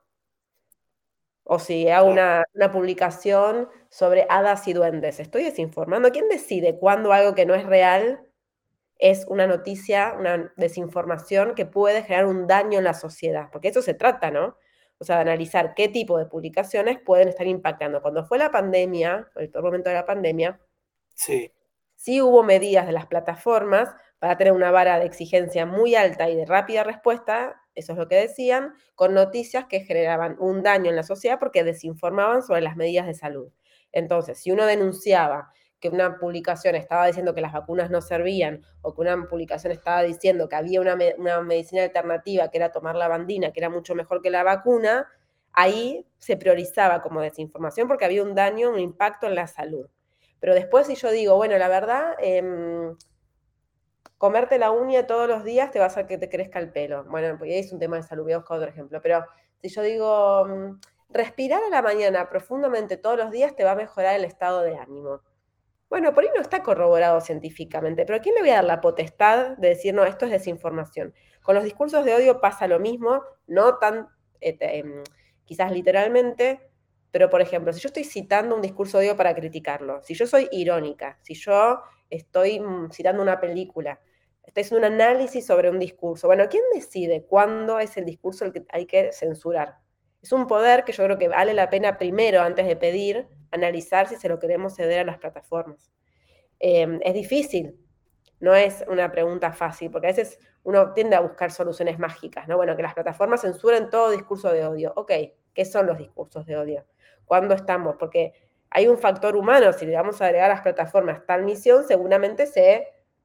O si hago una, una publicación sobre hadas y duendes, ¿estoy desinformando? ¿Quién decide cuándo algo que no es real es una noticia, una desinformación que puede generar un daño en la sociedad? Porque eso se trata, ¿no? O sea, de analizar qué tipo de publicaciones pueden estar impactando. Cuando fue la pandemia, el peor momento de la pandemia, Sí, sí hubo medidas de las plataformas para tener una vara de exigencia muy alta y de rápida respuesta, eso es lo que decían, con noticias que generaban un daño en la sociedad porque desinformaban sobre las medidas de salud. Entonces, si uno denunciaba que una publicación estaba diciendo que las vacunas no servían o que una publicación estaba diciendo que había una, me- una medicina alternativa que era tomar la lavandina, que era mucho mejor que la vacuna, ahí se priorizaba como desinformación porque había un daño, un impacto en la salud. Pero después si yo digo, bueno, la verdad, eh, comerte la uña todos los días te va a hacer que te crezca el pelo. Bueno, pues ahí es un tema de salud, voy a buscar otro ejemplo. Pero si yo digo, mm, respirar a la mañana profundamente todos los días te va a mejorar el estado de ánimo. Bueno, por ahí no está corroborado científicamente, pero ¿a quién le voy a dar la potestad de decir, no, esto es desinformación? Con los discursos de odio pasa lo mismo, no tan, eh, eh, quizás literalmente, pero por ejemplo, si yo estoy citando un discurso de odio para criticarlo, si yo soy irónica, si yo estoy mm, citando una película, estoy haciendo un análisis sobre un discurso, bueno, ¿quién decide cuándo es el discurso el que hay que censurar? Es un poder que yo creo que vale la pena primero, antes de pedir, analizar si se lo queremos ceder a las plataformas. Eh, es difícil, no es una pregunta fácil, porque a veces uno tiende a buscar soluciones mágicas, ¿no? Bueno, que las plataformas censuren todo discurso de odio. Ok, ¿qué son los discursos de odio? ¿Cuándo estamos? Porque hay un factor humano, si le vamos a agregar a las plataformas tal misión, seguramente se,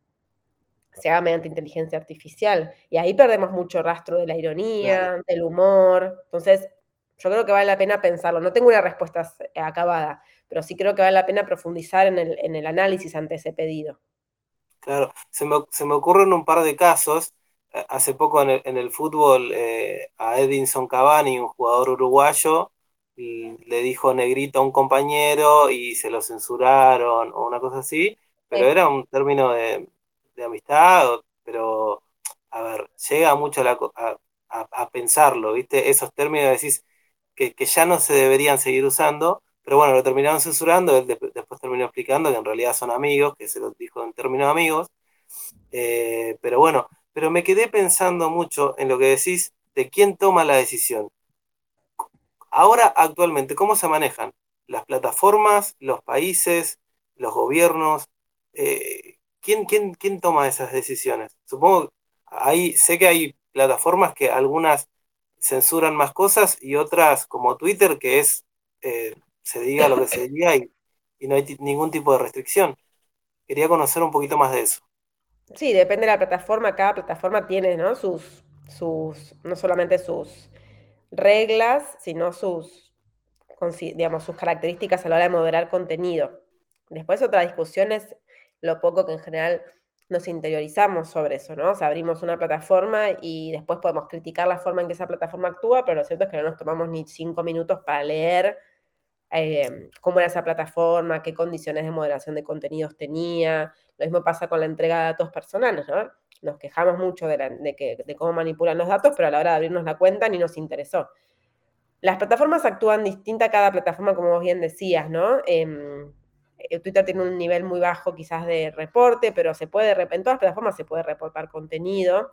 se haga mediante inteligencia artificial. Y ahí perdemos mucho rastro de la ironía, claro. del humor. Entonces, yo creo que vale la pena pensarlo. No tengo una respuesta acabada, pero sí creo que vale la pena profundizar en el, en el análisis ante ese pedido. Claro, se me, se me ocurren un par de casos. Eh, Hace poco en el, en el fútbol, eh, a Edinson Cavani, un jugador uruguayo, y le dijo negrito a un compañero y se lo censuraron o una cosa así, pero Sí. era un término de, de amistad, o- pero a ver, llega mucho a, la co- a, a- a pensarlo, ¿viste? Esos términos decís que, que ya no se deberían seguir usando, pero bueno, lo terminaron censurando, él de- después terminó explicando que en realidad son amigos, que se los dijo en términos de amigos, eh, pero bueno, pero me quedé pensando mucho en lo que decís de quién toma la decisión. Ahora, actualmente, ¿cómo se manejan las plataformas, los países, los gobiernos? Eh, ¿quién, quién, quién toma esas decisiones? Supongo, hay, sé que hay plataformas que algunas censuran más cosas y otras, como Twitter, que es, eh, se diga lo que se diga y, y no hay ti- ningún tipo de restricción. Quería conocer un poquito más de eso. Sí, depende de la plataforma, cada plataforma tiene, ¿no? Sus, sus, no solamente sus reglas, sino sus, consi- digamos, sus características a la hora de moderar contenido. Después otra discusión es lo poco que en general nos interiorizamos sobre eso, ¿no? O sea, abrimos una plataforma y después podemos criticar la forma en que esa plataforma actúa, pero lo cierto es que no nos tomamos ni cinco minutos para leer eh, cómo era esa plataforma, qué condiciones de moderación de contenidos tenía. Lo mismo pasa con la entrega de datos personales, ¿no? Nos quejamos mucho de, la, de, que, de cómo manipulan los datos, pero a la hora de abrirnos la cuenta ni nos interesó. Las plataformas actúan distinta a cada plataforma, como vos bien decías, ¿no? Eh, Twitter tiene un nivel muy bajo quizás de reporte, pero se puede, en todas las plataformas se puede reportar contenido.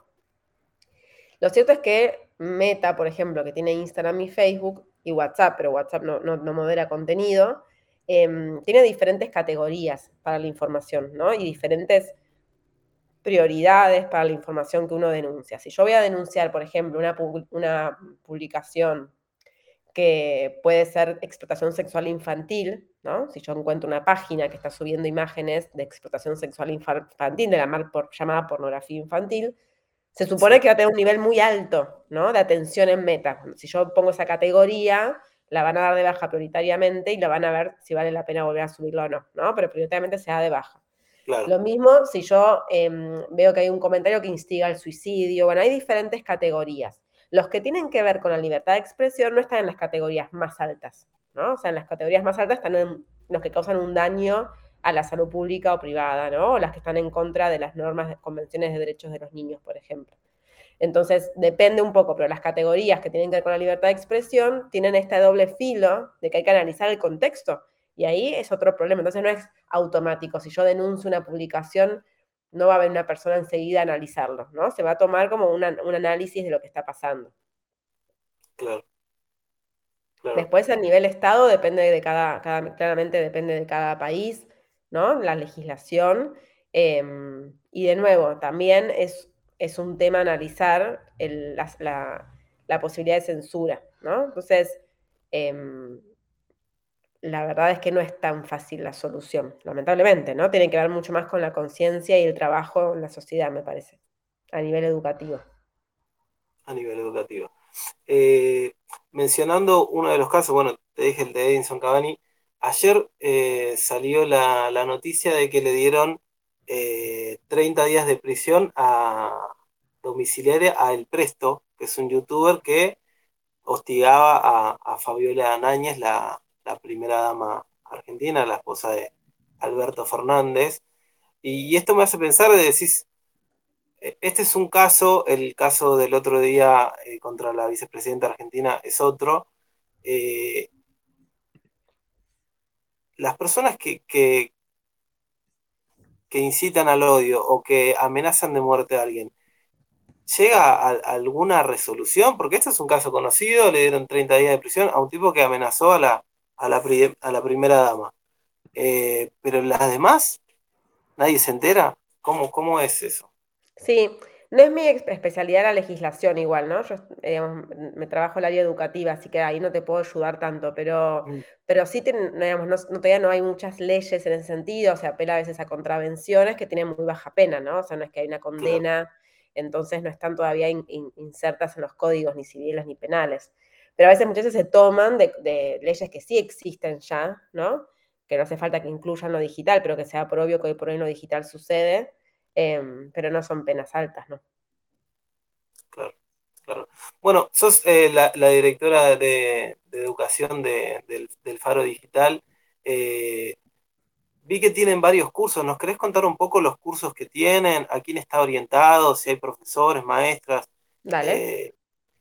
Lo cierto es que Meta, por ejemplo, que tiene Instagram y Facebook, y WhatsApp, pero WhatsApp no, no, no modera contenido, eh, tiene diferentes categorías para la información, ¿no? Y diferentes prioridades para la información que uno denuncia. Si yo voy a denunciar, por ejemplo, una, una publicación que puede ser explotación sexual infantil, ¿no? Si yo encuentro una página que está subiendo imágenes de explotación sexual infantil, de la mal por, llamada pornografía infantil, se supone Sí, que va a tener un nivel muy alto, ¿no? De atención en Meta. Si yo pongo esa categoría, la van a dar de baja prioritariamente y la van a ver si vale la pena volver a subirlo o no, ¿no? Pero prioritariamente se da de baja. claro. Lo mismo si yo eh, veo que hay un comentario que instiga al suicidio. Bueno, hay diferentes categorías. Los que tienen que ver con la libertad de expresión no están en las categorías más altas, ¿no? O sea, en las categorías más altas están en los que causan un daño a la salud pública o privada, ¿no? O las que están en contra de las normas, de convenciones de derechos de los niños, por ejemplo. Entonces, depende un poco, pero las categorías que tienen que ver con la libertad de expresión tienen este doble filo de que hay que analizar el contexto. Y ahí es otro problema. Entonces, no es automático. Si yo denuncio una publicación, no va a haber una persona enseguida a analizarlo, ¿no? Se va a tomar como una, un análisis de lo que está pasando. Claro, claro. Después, a nivel Estado, depende de cada, cada claramente depende de cada país, ¿no? La legislación. Eh, y de nuevo, también es, es un tema analizar el, la, la, la, posibilidad de censura, ¿no? Entonces, eh, la verdad es que no es tan fácil la solución, lamentablemente, ¿no? Tiene que ver mucho más con la conciencia y el trabajo en la sociedad, me parece, a nivel educativo. A nivel educativo. Eh, mencionando uno de los casos, bueno, te dije el de Edinson Cavani, ayer eh, salió la, la noticia de que le dieron eh, treinta días de prisión a domiciliaria a El Presto, que es un youtuber que hostigaba a, a Fabiola Náñez, la, la primera dama argentina, la esposa de Alberto Fernández. Y esto me hace pensar de decir, este es un caso, el caso del otro día eh, contra la vicepresidenta argentina es otro. Eh, las personas que, que, que, incitan al odio o que amenazan de muerte a alguien, ¿llega a, a alguna resolución? Porque este es un caso conocido, le dieron treinta días de prisión a un tipo que amenazó a la, a la, pri, a la primera dama. Eh, pero las demás, nadie se entera. ¿Cómo, cómo es eso? Sí, no es mi especialidad la legislación igual, ¿no? Yo, eh, digamos, me trabajo en el área educativa, así que ahí no te puedo ayudar tanto, pero, Mm, pero sí, ten, digamos, no, no, todavía no hay muchas leyes en ese sentido, se apela a veces a contravenciones que tienen muy baja pena, ¿no? O sea, no es que hay una claro, condena, entonces no están todavía in, in, insertas en los códigos ni civiles ni penales. Pero a veces muchas veces se toman de, de leyes que sí existen ya, ¿no? Que no hace falta que incluyan lo digital, pero que sea por obvio que hoy por hoy lo digital sucede. Eh, pero no son penas altas, ¿no? claro. Claro. Bueno, sos eh, la, la, directora de, de educación de, del, del Faro Digital. Eh, vi que tienen varios cursos. ¿Nos querés contar un poco los cursos que tienen? ¿A quién está orientado? Si hay profesores, maestras Dale. eh,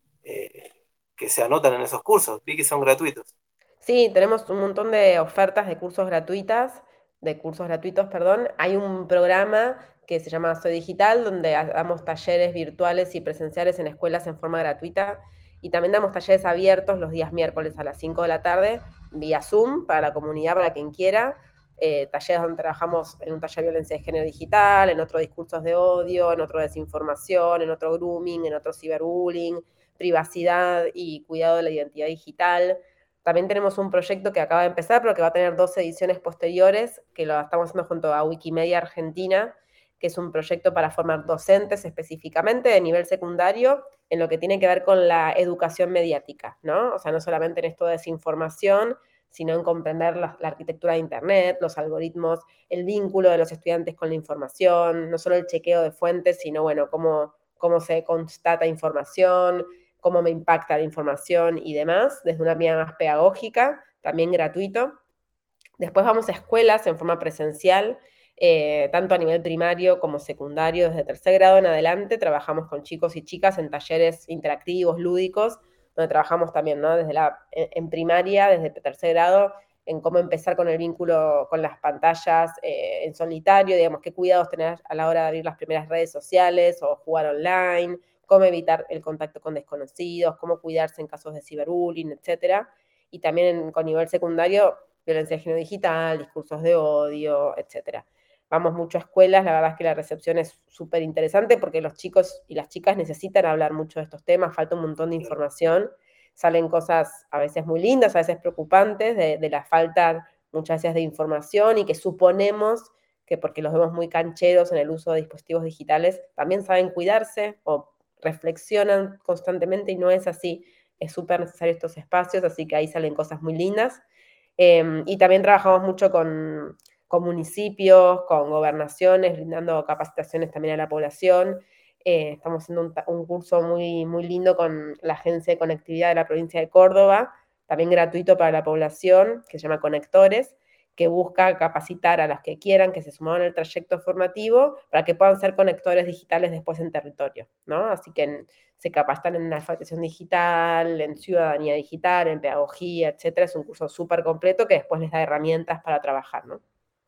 eh, que se anotan en esos cursos. Vi que son gratuitos. Sí, tenemos un montón de ofertas de cursos gratuitas, de cursos gratuitos, perdón. Hay un programa que se llama Soy Digital, donde ha- damos talleres virtuales y presenciales en escuelas en forma gratuita. Y también damos talleres abiertos los días miércoles a las cinco de la tarde, vía Zoom, para la comunidad, para quien quiera. Eh, talleres donde trabajamos en un taller de violencia de género digital, en otro discursos de odio, en otro desinformación, en otro grooming, en otro ciberbullying, privacidad y cuidado de la identidad digital. También tenemos un proyecto que acaba de empezar, pero que va a tener dos ediciones posteriores, que lo estamos haciendo junto a Wikimedia Argentina, que es un proyecto para formar docentes específicamente de nivel secundario en lo que tiene que ver con la educación mediática, ¿no? O sea, no solamente en esto de desinformación, sino en comprender la, la arquitectura de Internet, los algoritmos, el vínculo de los estudiantes con la información, no solo el chequeo de fuentes, sino, bueno, cómo, cómo se constata información, cómo me impacta la información y demás, desde una mirada más pedagógica, también gratuito. Después vamos a escuelas en forma presencial, eh, tanto a nivel primario como secundario, desde tercer grado en adelante, trabajamos con chicos y chicas en talleres interactivos, lúdicos, donde trabajamos también, ¿no? Desde la, en primaria, desde tercer grado, en cómo empezar con el vínculo con las pantallas eh, en solitario, digamos, qué cuidados tener a la hora de abrir las primeras redes sociales o jugar online, cómo evitar el contacto con desconocidos, cómo cuidarse en casos de ciberbullying, etcétera. Y también en, con nivel secundario, violencia de género digital, discursos de odio, etcétera. Vamos mucho a escuelas, la verdad es que la recepción es súper interesante porque los chicos y las chicas necesitan hablar mucho de estos temas, falta un montón de información, salen cosas a veces muy lindas, a veces preocupantes, de, de la falta muchas veces de información y que suponemos que porque los vemos muy cancheros en el uso de dispositivos digitales, también saben cuidarse o reflexionan constantemente y no es así. Es súper necesario estos espacios, así que ahí salen cosas muy lindas. Eh, y también trabajamos mucho con, con municipios, con gobernaciones, brindando capacitaciones también a la población. Eh, estamos haciendo un, un curso muy, muy lindo con la Agencia de Conectividad de la provincia de Córdoba, también gratuito para la población, que se llama Conectores, que busca capacitar a las que quieran, que se sumaron al trayecto formativo, para que puedan ser conectores digitales después en territorio, ¿no? Así que se capacitan en alfabetización digital, en ciudadanía digital, en pedagogía, etcétera. Es un curso súper completo que después les da herramientas para trabajar, ¿no?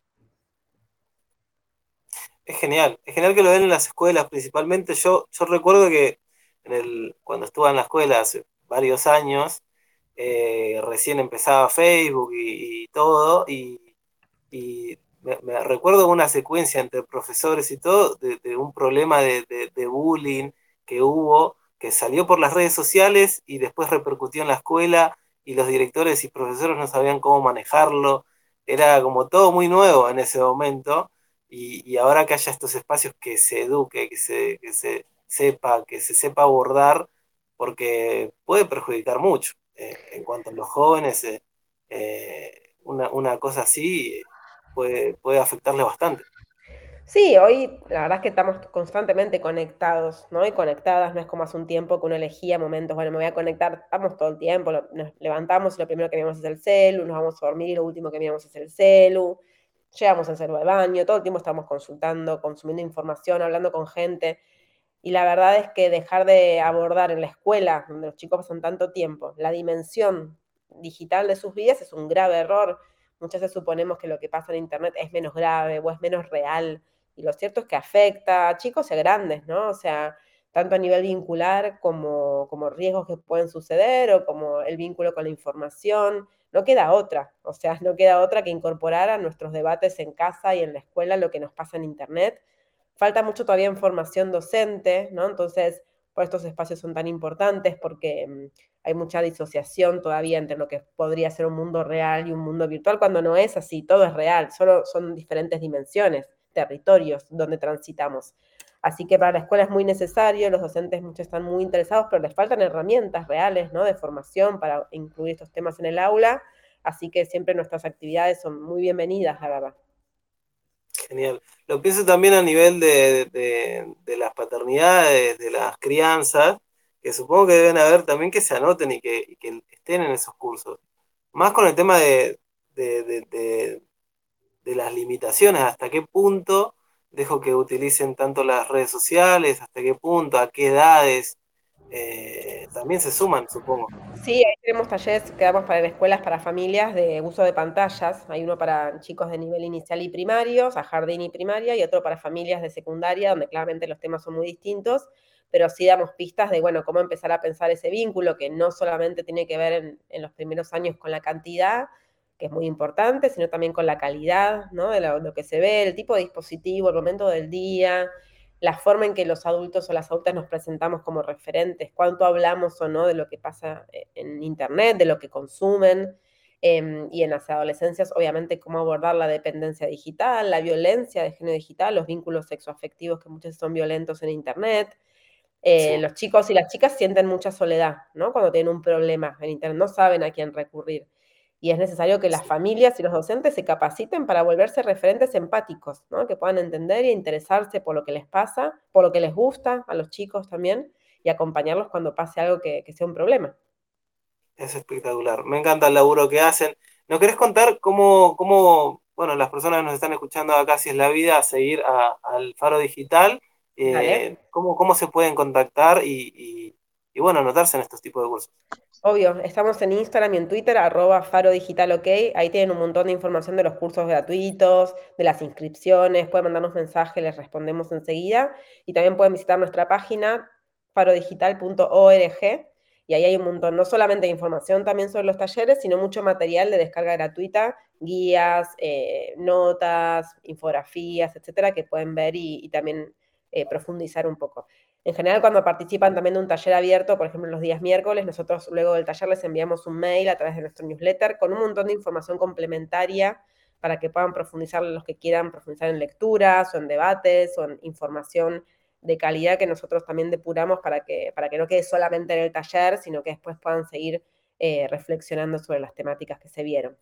Es genial, es genial que lo den en las escuelas principalmente. Yo, yo recuerdo que en el, cuando estuve en la escuela hace varios años, eh, recién empezaba Facebook y, y todo, y, y me, me recuerdo una secuencia entre profesores y todo de, de un problema de, de, de bullying que hubo, que salió por las redes sociales y después repercutió en la escuela y los directores y profesores no sabían cómo manejarlo. Era como todo muy nuevo en ese momento y, y ahora que haya estos espacios que se eduque, que se, que se sepa, que se sepa abordar, porque puede perjudicar mucho eh, en cuanto a los jóvenes. Eh, eh, una, una cosa así puede, puede afectarle bastante. Sí, hoy la verdad es que estamos constantemente conectados, ¿no? Y conectadas, no es como hace un tiempo que uno elegía momentos, bueno, me voy a conectar, estamos todo el tiempo, lo- nos levantamos y lo primero que miramos es el celu, nos vamos a dormir y lo último que miramos es el celu, llevamos el celu al baño, todo el tiempo estamos consultando, consumiendo información, hablando con gente, y la verdad es que dejar de abordar en la escuela, donde los chicos pasan tanto tiempo, la dimensión digital de sus vidas es un grave error. Muchas veces suponemos que lo que pasa en Internet es menos grave o es menos real, y lo cierto es que afecta a chicos y a grandes, ¿no? O sea, tanto a nivel vincular como, como riesgos que pueden suceder o como el vínculo con la información. No queda otra, o sea, no queda otra que incorporar a nuestros debates en casa y en la escuela lo que nos pasa en Internet. Falta mucho todavía en formación docente, ¿no? Entonces, por estos espacios son tan importantes porque mm, hay mucha disociación todavía entre lo que podría ser un mundo real y un mundo virtual, cuando no es así, todo es real, solo son diferentes dimensiones, territorios donde transitamos. Así que para la escuela es muy necesario, los docentes muchos están muy interesados, pero les faltan herramientas reales, ¿no? De formación para incluir estos temas en el aula, así que siempre nuestras actividades son muy bienvenidas, la verdad. Genial. Lo pienso también a nivel de, de, de las paternidades, de las crianzas, que supongo que deben haber también que se anoten y que, y que estén en esos cursos. Más con el tema de, de, de, de, de las limitaciones, hasta qué punto dejo que utilicen tanto las redes sociales, hasta qué punto, a qué edades, eh, también se suman, supongo. Sí, ahí tenemos talleres que damos para escuelas para familias de uso de pantallas. Hay uno para chicos de nivel inicial y primario, o sea, jardín y primaria, y otro para familias de secundaria, donde claramente los temas son muy distintos, pero sí damos pistas de, bueno, cómo empezar a pensar ese vínculo, que no solamente tiene que ver en, en los primeros años con la cantidad, que es muy importante, sino también con la calidad, ¿no? De lo, lo que se ve, el tipo de dispositivo, el momento del día, la forma en que los adultos o las adultas nos presentamos como referentes, cuánto hablamos o no de lo que pasa en Internet, de lo que consumen, eh, y en las adolescencias, obviamente, cómo abordar la dependencia digital, la violencia de género digital, los vínculos sexoafectivos que muchos son violentos en Internet. Eh, Sí. Los chicos y las chicas sienten mucha soledad, ¿no? Cuando tienen un problema en Internet, no saben a quién recurrir. Y es necesario que las familias y los docentes se capaciten para volverse referentes empáticos, ¿no? Que puedan entender e interesarse por lo que les pasa, por lo que les gusta a los chicos también, y acompañarlos cuando pase algo que, que sea un problema. Es espectacular. Me encanta el laburo que hacen. ¿No querés contar cómo, cómo, bueno, las personas que nos están escuchando acá, si es la vida, a seguir a- al Faro Digital? Dale. Eh, ¿cómo, cómo se pueden contactar y, y, y, bueno, anotarse en estos tipos de cursos? Obvio, estamos en Instagram y en Twitter, arroba Faro Digital OK. Ahí tienen un montón de información de los cursos gratuitos, de las inscripciones. Pueden mandarnos mensajes, les respondemos enseguida. Y también pueden visitar nuestra página, farodigital punto org. Y ahí hay un montón, no solamente de información también sobre los talleres, sino mucho material de descarga gratuita, guías, eh, notas, infografías, etcétera, que pueden ver y, y también eh, profundizar un poco. En general, cuando participan también de un taller abierto, por ejemplo, los días miércoles, nosotros luego del taller les enviamos un mail a través de nuestro newsletter con un montón de información complementaria para que puedan profundizar los que quieran profundizar en lecturas o en debates o en información de calidad que nosotros también depuramos para que, para que no quede solamente en el taller, sino que después puedan seguir eh, reflexionando sobre las temáticas que se vieron.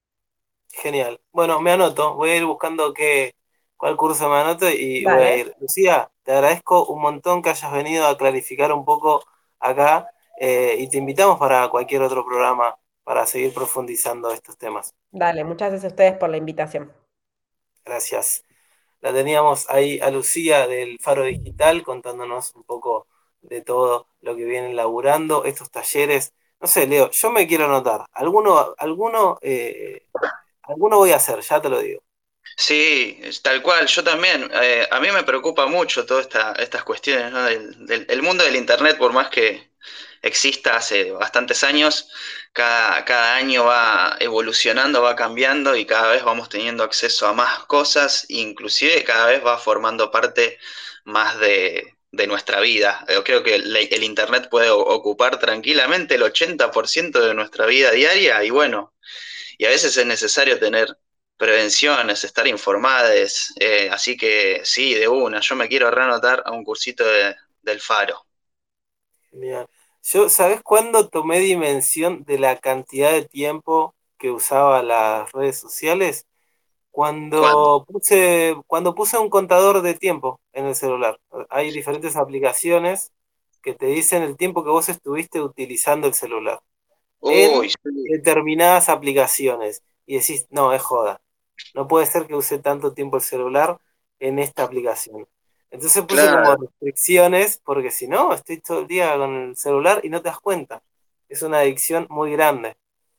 Genial. Bueno, me anoto. Voy a ir buscando qué, cuál curso me anoto y voy a Dale. ir. Lucía, te agradezco un montón que hayas venido a clarificar un poco acá, eh, y te invitamos para cualquier otro programa para seguir profundizando estos temas. Dale, muchas gracias a ustedes por la invitación. Gracias. La teníamos ahí a Lucía del Faro Digital contándonos un poco de todo lo que vienen laburando, estos talleres. No sé, Leo, yo me quiero anotar. Alguno, alguno, eh, alguno voy a hacer, ya te lo digo. Sí, es tal cual, yo también. Eh, a mí me preocupa mucho todas esta, estas cuestiones, ¿no? Del, del- el mundo del Internet, por más que exista hace bastantes años, cada, cada año va evolucionando, va cambiando y cada vez vamos teniendo acceso a más cosas, inclusive cada vez va formando parte más de, de nuestra vida. Yo creo que el, el Internet puede o- ocupar tranquilamente el ochenta por ciento de nuestra vida diaria y bueno, y a veces es necesario tener prevenciones, estar informadas, eh, así que sí, de una, yo me quiero reanotar a un cursito de- del Faro. Genial. Yo, ¿sabés cuándo tomé dimensión de la cantidad de tiempo que usaba las redes sociales? ¿Cuándo? Cuando puse, cuando puse un contador de tiempo en el celular. Hay diferentes aplicaciones que te dicen el tiempo que vos estuviste utilizando el celular Uy, en sí, determinadas aplicaciones. Y decís, no, es joda. No puede ser que use tanto tiempo el celular en esta aplicación. Entonces puse como claro. restricciones, porque si no, estoy todo el día con el celular y no te das cuenta. Es una adicción muy grande.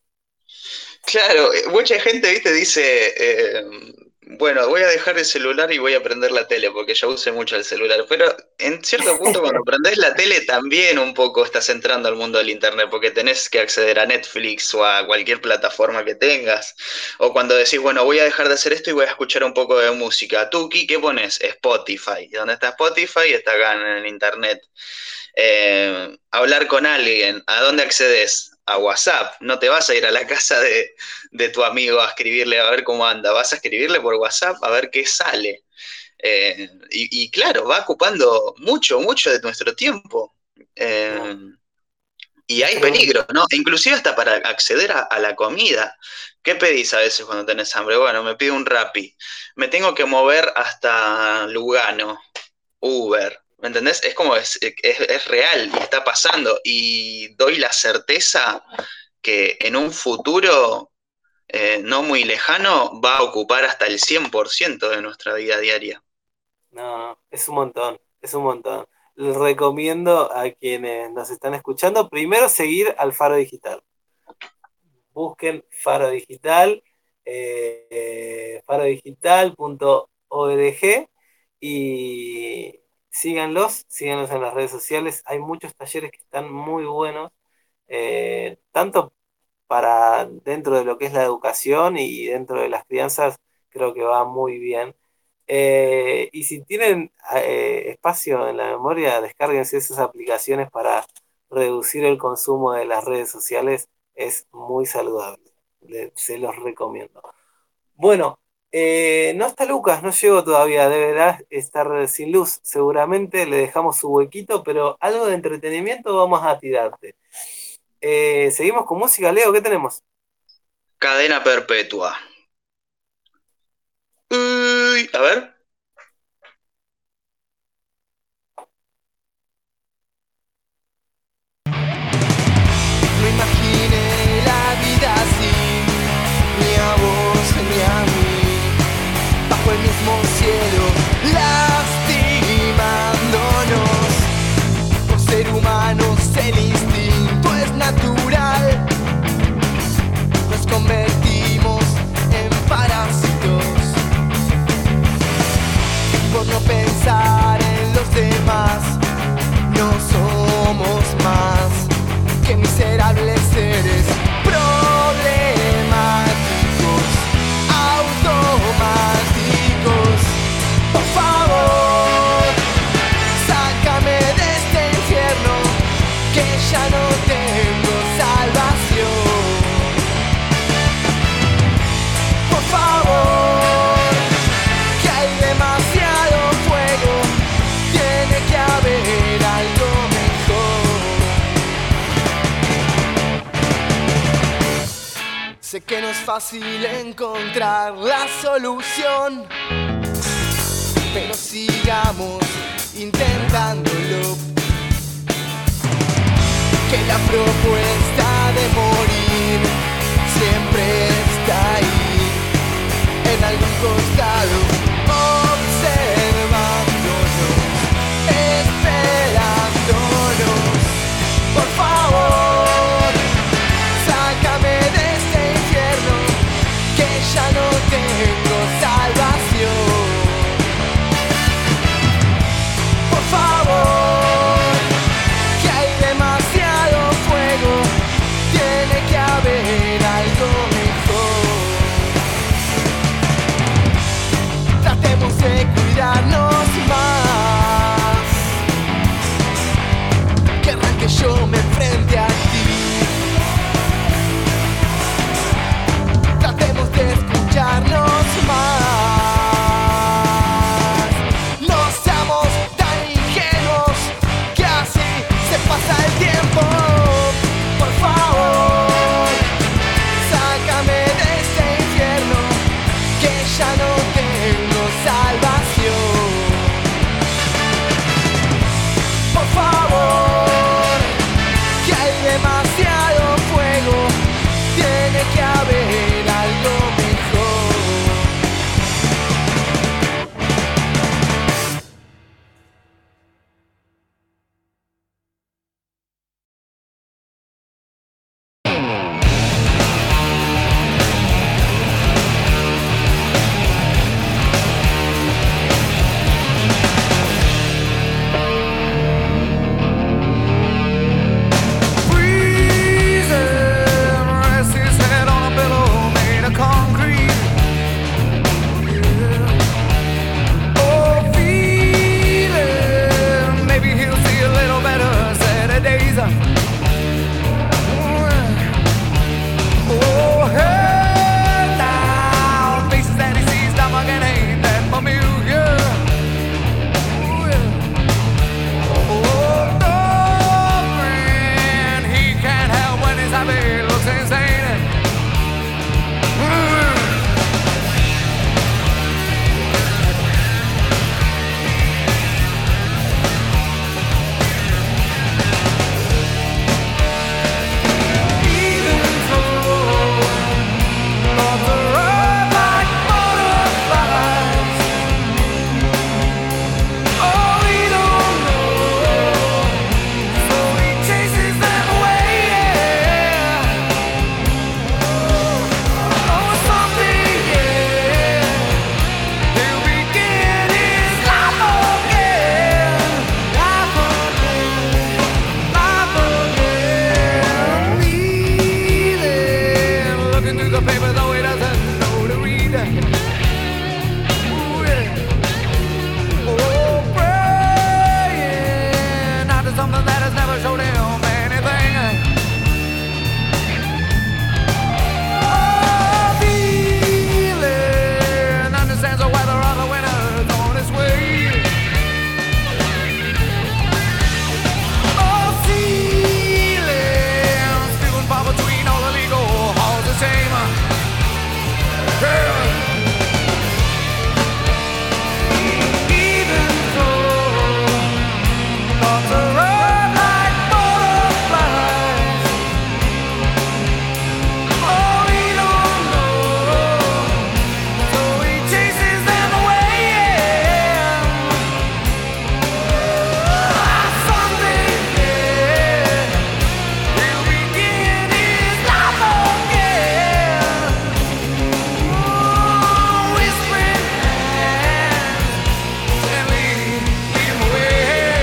Claro, eh, mucha gente, viste, dice, eh, bueno, voy a dejar el celular y voy a prender la tele porque ya usé mucho el celular, pero en cierto punto cuando prendés la tele también un poco estás entrando al mundo del internet porque tenés que acceder a Netflix o a cualquier plataforma que tengas, o cuando decís, bueno, voy a dejar de hacer esto y voy a escuchar un poco de música. Tuki, ¿qué pones? Spotify. ¿Y dónde está Spotify? Está acá en el internet. Eh, hablar con alguien, ¿a dónde accedes? A WhatsApp, no te vas a ir a la casa de, de tu amigo a escribirle a ver cómo anda, vas a escribirle por WhatsApp a ver qué sale. Eh, y, y, claro, va ocupando mucho, mucho de nuestro tiempo. No, Eh, y es hay tremendo. peligro, ¿no? Inclusive hasta para acceder a, a la comida. ¿Qué pedís a veces cuando tenés hambre? Bueno, me pido un Rappi. Me tengo que mover hasta Lugano, Uber. ¿Me entendés? Es como, es, es, es real y está pasando. Y doy la certeza que en un futuro eh, no muy lejano va a ocupar hasta el cien por ciento de nuestra vida diaria. No, no, es un montón, es un montón. Les recomiendo a quienes nos están escuchando, primero seguir al Faro Digital. Busquen Faro Digital, eh, faro digital punto org y síganlos, síganlos en las redes sociales. Hay muchos talleres que están muy buenos, eh, tanto para dentro de lo que es la educación y dentro de las crianzas, creo que va muy bien. Eh, y si tienen eh, espacio en la memoria, descárguense esas aplicaciones para reducir el consumo de las redes sociales. Es muy saludable. Le- se los recomiendo. Bueno, eh, no está Lucas, no llegó todavía. Deberá estar sin luz. Seguramente le dejamos su huequito, pero algo de entretenimiento vamos a tirarte. Eh, seguimos con música, Leo, ¿qué tenemos? Cadena perpetua. Uy, a ver. No imaginé la vida así, ni a vos ni a mí, bajo el mismo cielo, lastimándonos. Por ser humanos el instinto es natural, nos convertimos en parásitos, por no pensar en los demás, no somos más que miserables seres problemáticos, automáticos. Por favor, sácame de este infierno, que ya no tengo salvación. Por favor, que hay demasiado fuego, tiene que haber algo mejor. Sé que no es fácil encontrar la solución, pero sigamos intentándolo. Que la propuesta de morir siempre está ahí, en algún costado, observándonos, esperándonos. Por favor, sácame de este infierno, que ya no tengo salvación. Por favor, que hay demasiado fuego, tiene que haber lose the paper though he doesn't know to read. Ooh, yeah. Oh, praying after something that has never showed him anything. Oh, feeling understands the weather of the winter's on its way. Oh, feeling still far between all the legal halls the same. Yeah. Even though thoughts are run like butterflies, oh, he don't know, so he chases them away. Someday he'll begin his life again. Oh, whispering hands and lead him away.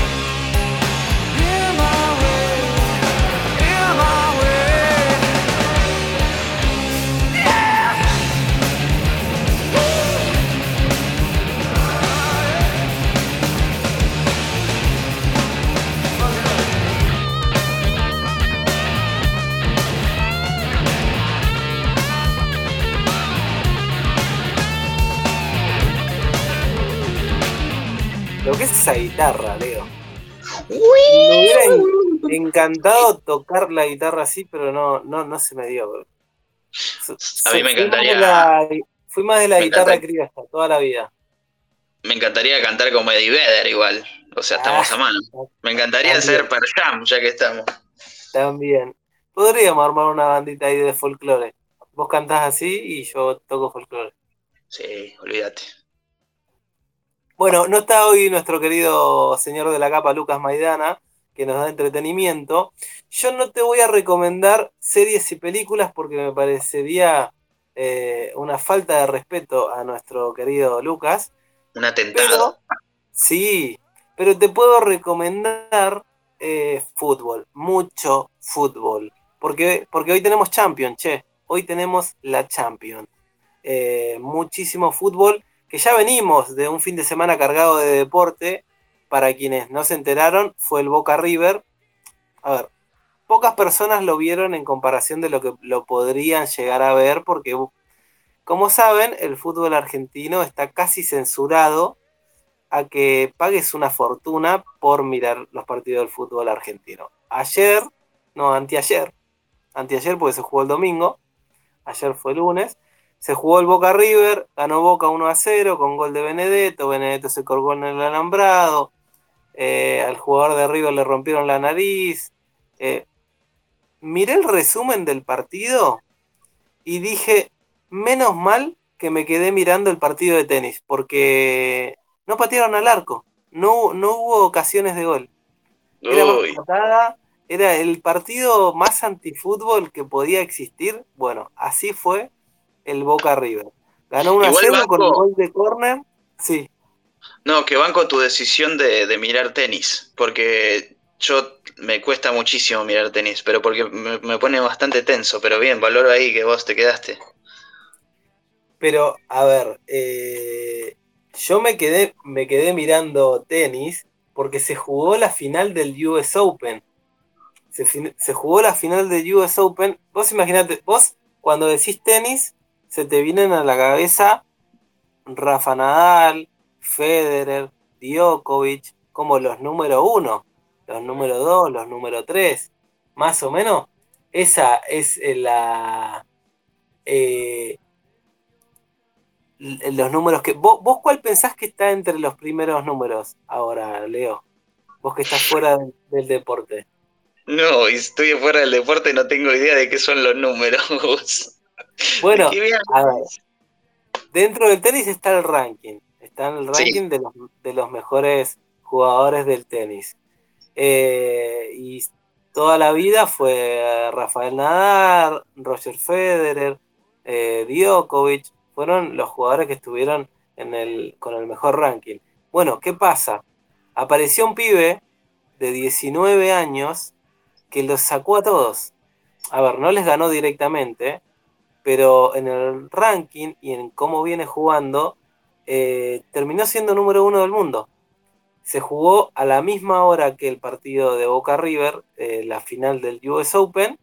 In my way, in my way. Yeah. Lo que es esa guitarra, Leo. Me hubiera en- encantado tocar la guitarra así, pero no, no, no se me dio. bro. So- A mí me fui más de encantaría- la- Fui más de la me guitarra encanta- criolla toda la vida. Me encantaría cantar como Eddie Vedder igual. O sea, estamos Ah, a mano. Me encantaría también. hacer Pearl Jam, ya que estamos. También. Podríamos armar una bandita ahí de folclore. Vos cantás así y yo toco folclore. Sí, olvídate. Bueno, no está hoy nuestro querido señor de la capa, Lucas Maidana, que nos da entretenimiento. Yo no te voy a recomendar series y películas porque me parecería eh, una falta de respeto a nuestro querido Lucas. Un atentado. Pero, sí, pero te puedo recomendar eh, fútbol, mucho fútbol. Porque, porque hoy tenemos Champions, che. Hoy tenemos la Champions. Eh, muchísimo fútbol, que ya venimos de un fin de semana cargado de deporte. Para quienes no se enteraron, fue el Boca River. A ver, pocas personas lo vieron en comparación de lo que lo podrían llegar a ver, porque, como saben, el fútbol argentino está casi censurado a que pagues una fortuna por mirar los partidos del fútbol argentino. Ayer, no, anteayer, anteayer porque se jugó el domingo, ayer fue lunes, se jugó el Boca River, ganó Boca uno a cero con gol de Benedetto, Benedetto se colgó en el alambrado, eh, al jugador de River le rompieron la nariz. Eh, miré el resumen del partido y dije, menos mal que me quedé mirando el partido de tenis, porque no patearon al arco, no, no hubo ocasiones de gol. Era más Uy. patada, era el partido más antifútbol que podía existir. Bueno, así fue el Boca River. Ganó uno a Igual, cero con el Vasco. gol de córner. Sí, No, que banco tu decisión de, de mirar tenis, porque yo me cuesta muchísimo mirar tenis, pero porque me, me pone bastante tenso, pero bien, valoro ahí que vos te quedaste. pero a ver, eh, yo me quedé, me quedé mirando tenis porque se jugó la final del U S Open. Se, fin- se jugó la final del U S Open. Vos imaginate, vos cuando decís tenis, se te vienen a la cabeza Rafa Nadal, Federer, Djokovic, como los número uno, los número dos, los número tres, más o menos. Esa es eh, la... eh, l- los números que... ¿Vos, vos cuál pensás que está entre los primeros números ahora, Leo? Vos que estás fuera del, del deporte. No, y estoy fuera del deporte, no tengo idea de qué son los números. Bueno, ¿De qué bien? a ver, dentro del tenis está el ranking. Está en el Sí. ranking de los, de los mejores jugadores del tenis. Eh, y toda la vida fue Rafael Nadal, Roger Federer, eh, Djokovic. Fueron los jugadores que estuvieron en el, con el mejor ranking. Bueno, ¿qué pasa? Apareció un pibe de diecinueve años que los sacó a todos. A ver, no les ganó directamente, pero en el ranking y en cómo viene jugando, eh, terminó siendo número uno del mundo. Se jugó a la misma hora que el partido de Boca River, eh, la final del U S Open,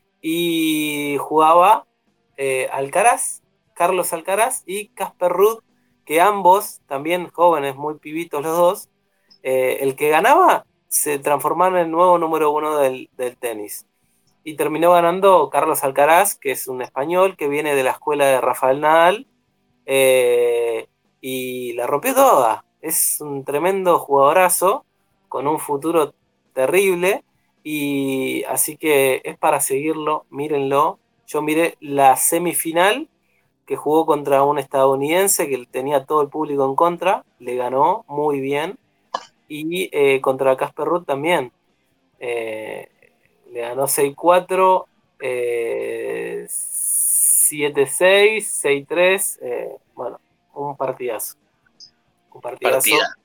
y jugaba eh, Alcaraz, Carlos Alcaraz y Casper Ruud, que ambos, también jóvenes, muy pibitos los dos, eh, el que ganaba se transformaron en el nuevo número uno del, del tenis. Y terminó ganando Carlos Alcaraz, que es un español que viene de la escuela de Rafael Nadal, eh, y la rompió toda. Es un tremendo jugadorazo, con un futuro terrible, y así que es para seguirlo, mírenlo. Yo miré la semifinal, que jugó contra un estadounidense que tenía todo el público en contra, le ganó muy bien, y eh, contra Casper Ruud también. Eh, Le ganó seis cuatro, eh, siete seis, seis tres. Eh, bueno, un partidazo. Un partidazo. Partida.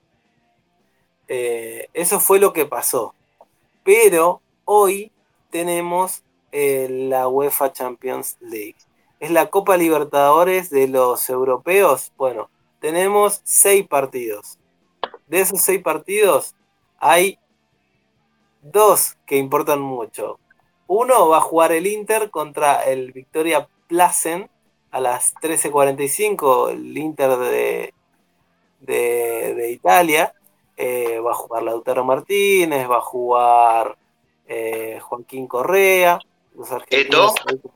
Eh, eso fue lo que pasó. Pero hoy tenemos eh, la UEFA Champions League. Es la Copa Libertadores de los europeos. Bueno, tenemos seis partidos. De esos seis partidos hay dos que importan mucho. Uno va a jugar el Inter contra el Victoria Plassen a las trece cuarenta y cinco, el Inter de, de, de Italia. Eh, va a jugar Lautaro Martínez, va a jugar eh, Joaquín Correa, los argentinos.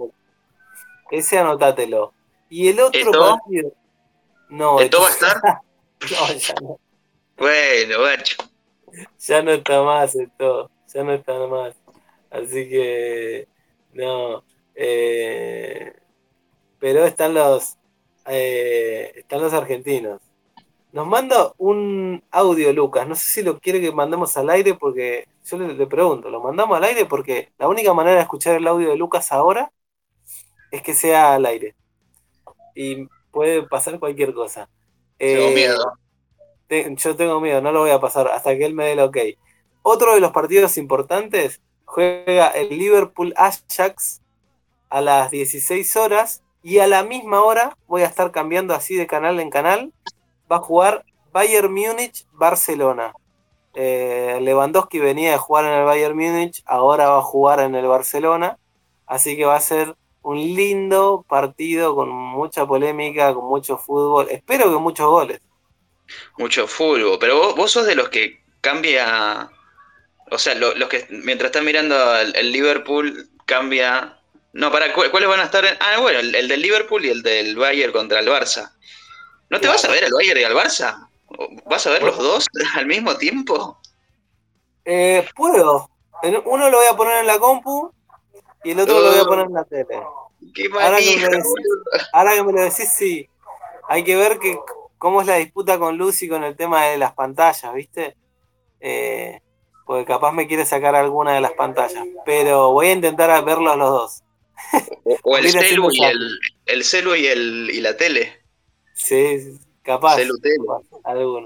Ese anotátelo. Y el otro ¿Eto? partido. No, ¿Esto va a esto- estar? no, ya no. Bueno, guacho. Ya no está más esto, ya no está más. Así que, no. eh, pero están los, eh, están los argentinos. Nos manda un audio, Lucas. No sé si lo quiere que mandemos al aire porque yo le, le pregunto, ¿lo mandamos al aire? Porque la única manera de escuchar el audio de Lucas ahora es que sea al aire. Y puede pasar cualquier cosa. Tengo Eh, miedo. te- yo tengo miedo, no lo voy a pasar hasta que él me dé el ok. Otro de los partidos importantes, juega el Liverpool Ajax a las dieciséis horas, y a la misma hora, voy a estar cambiando así de canal en canal, va a jugar Bayern Múnich Barcelona. Eh, Lewandowski venía de jugar en el Bayern Múnich, ahora va a jugar en el Barcelona, así que va a ser un lindo partido con mucha polémica, con mucho fútbol, espero que muchos goles. Mucho fútbol. Pero vos, vos sos de los que cambia. O sea, lo- los que mientras están mirando el, el Liverpool cambia. No, para ¿cuáles van a estar? En- ah, bueno, el, el del Liverpool y el del Bayern contra el Barça. ¿No te Claro. vas a ver al Bayern y al Barça? ¿O ¿Vas a ver los dos al mismo tiempo? Eh, puedo. En- Uno lo voy a poner en la compu y el otro lo voy a poner en la tele. Qué Ahora que, me manija, lo decís, boludo. ahora que me lo decís, sí. Hay que ver que, cómo es la disputa con Lucy con el tema de las pantallas, ¿viste? Eh, porque capaz me quiere sacar alguna de las pantallas. Pero voy a intentar a verlos los dos. O, o el Mira, celu sí y me el, el celu y el y la tele. Sí, sí, capaz. Celu tele. capaz, alguno.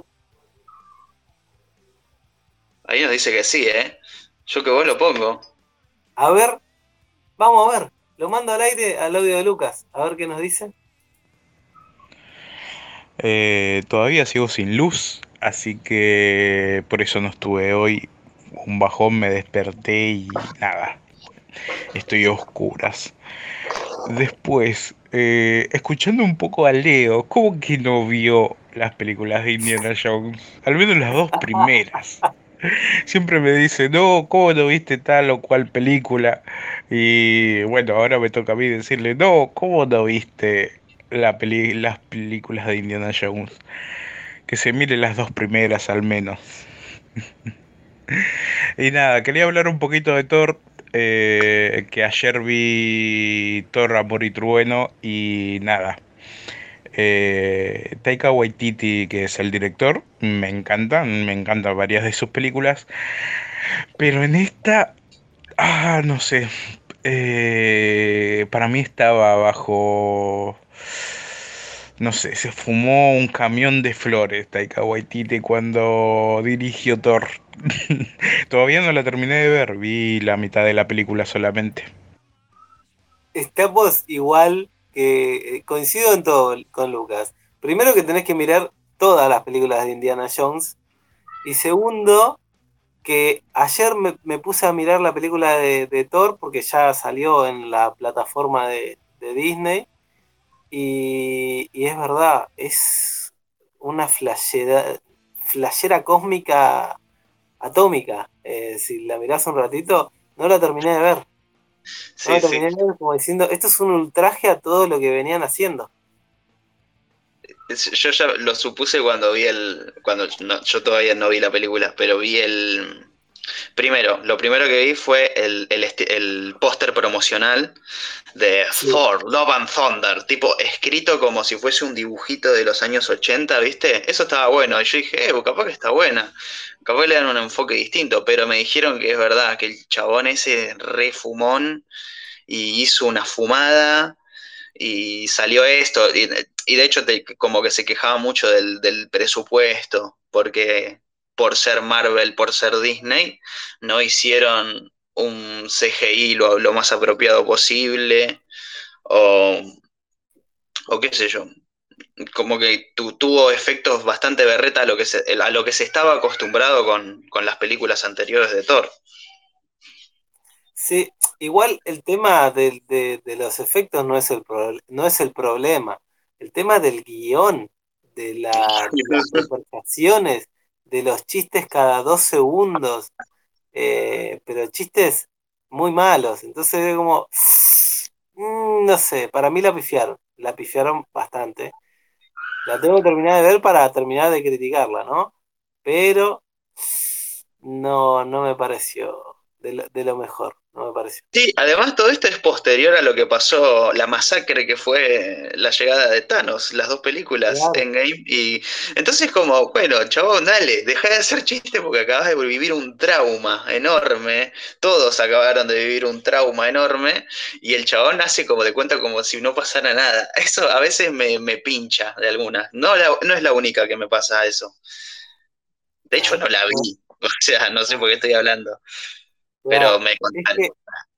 Ahí nos dice que sí, ¿eh? Yo que vos lo pongo. A ver, vamos a ver. Lo mando al aire al audio de Lucas. A ver qué nos dice. Eh, todavía sigo sin luz, así que por eso no estuve hoy. Un bajón, me desperté y nada, estoy a oscuras. Después, eh, escuchando un poco a Leo, ¿cómo que no vio las películas de Indiana Jones? Al menos las dos primeras. Siempre me dice, no, ¿cómo no viste tal o cual película? Y bueno, ahora me toca a mí decirle, no, ¿cómo no viste la peli- las películas de Indiana Jones? Que se mire las dos primeras al menos. Y nada, quería hablar un poquito de Thor, eh, que ayer vi Thor, Amor y Trueno y nada. Eh, Taika Waititi, que es el director, me encanta, me encantan varias de sus películas, pero en esta, ah, no sé, eh, para mí estaba bajo, no sé, se fumó un camión de flores Taika Waititi cuando dirigió Thor. Todavía no la terminé de ver, vi la mitad de la película solamente. Estamos igual que coincido en todo con Lucas. Primero que tenés que mirar todas las películas de Indiana Jones. Y segundo, que ayer me, me puse a mirar la película de, de Thor, porque ya salió en la plataforma de, de Disney. Y, y es verdad, es una flashera, flashera cósmica atómica. Eh, si la mirás un ratito, no la terminé de ver. No Sí, la sí. terminé de ver como diciendo, esto es un ultraje a todo lo que venían haciendo. Es- Yo ya lo supuse cuando vi el. Cuando no, yo todavía no vi la película, pero vi el. Primero, lo primero que vi fue el, el, esti- el póster promocional de Sí. Thor, Love and Thunder, tipo escrito como si fuese un dibujito de los años ochenta, ¿viste? Eso estaba bueno. Y yo dije, eh, pues capaz que está buena. Capaz le dan un enfoque distinto, pero me dijeron que es verdad, que el chabón ese re fumón y hizo una fumada y salió esto. Y, y de hecho, te- como que se quejaba mucho del, del presupuesto, porque por ser Marvel, por ser Disney, no hicieron un C G I lo, lo más apropiado posible, o, o qué sé yo. Como que tu- tuvo efectos bastante berreta a lo que se, a lo que se estaba acostumbrado con, con las películas anteriores de Thor. Sí, igual el tema de, de- de los efectos no es el, pro- no es el problema. El tema del guión, de, la, de las conversaciones, de los chistes cada dos segundos, eh, pero chistes muy malos. Entonces es como, mm, no sé, para mí la pifiaron, la pifiaron bastante. La tengo que terminar de ver para terminar de criticarla, ¿no? Pero no, no me pareció de lo, de lo mejor, no me pareció. Sí, además todo esto es posterior a lo que pasó, la masacre que fue la llegada de Thanos, las dos películas, Claro. Endgame, y entonces como, bueno, chabón, dale, deja de hacer chiste porque acabas de vivir un trauma enorme, todos acabaron de vivir un trauma enorme, y el chabón hace como de cuenta como si no pasara nada. Eso a veces me, me pincha de algunas, no, la- no es la única que me pasa eso, de hecho no Claro, la no, vi, o sea, no sé no, por qué estoy hablando, pero claro. me Es contaron. que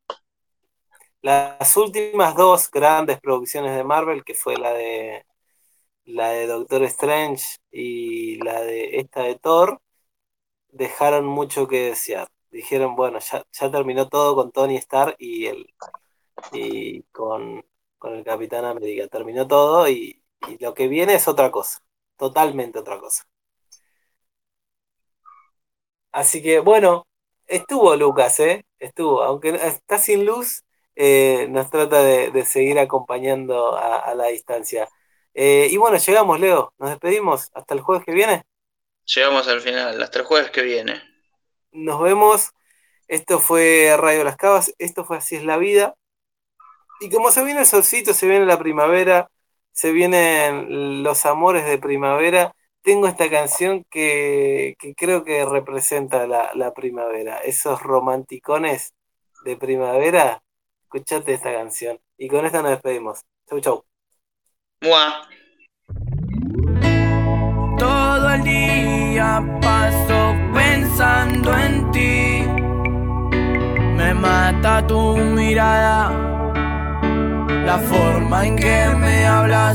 las últimas dos grandes producciones de Marvel, que fue la de la de Doctor Strange y la de esta de Thor, dejaron mucho que desear. Dijeron, bueno, ya, ya terminó todo con Tony Stark y el y con, con el Capitán América. Terminó todo y, y lo que viene es otra cosa, totalmente otra cosa. Así que bueno, estuvo Lucas, ¿eh? Estuvo, aunque está sin luz, eh, nos trata de, de seguir acompañando a, a la distancia. Eh, y bueno, llegamos, Leo, nos despedimos hasta el jueves que viene. Llegamos al final, hasta el jueves que viene. Nos vemos. Esto fue Radio Las Cavas, esto fue Así es la vida. Y como se viene el solcito, se viene la primavera, se vienen los amores de primavera, tengo esta canción que, que creo que representa la, la primavera. Esos romanticones de primavera, escuchate esta canción. Y con esta nos despedimos. Chau, chau. Mua. Todo el día paso pensando en ti. Me mata tu mirada, la forma en que me hablas.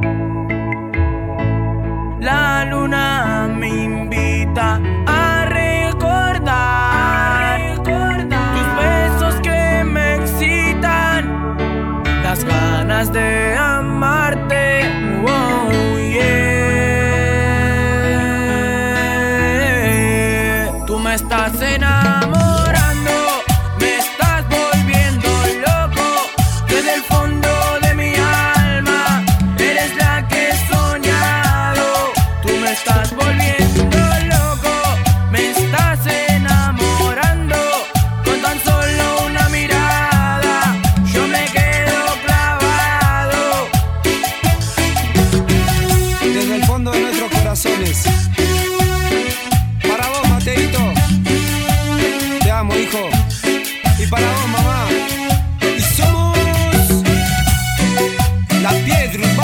La luna me invita a recordar, tus besos que me excitan, las ganas de amarte. Oh, yeah. Tú me estás enamorando, me estás volviendo loco. Desde el fondo de mi alma eres la que he soñado. Tú me estás volviendo loco, me estás enamorando. Con tan solo una mirada yo me quedo clavado. Desde el fondo de nuestros corazones. Para vos, Mateito, te amo, hijo. Y para vos, mamá. Y somos la piedra.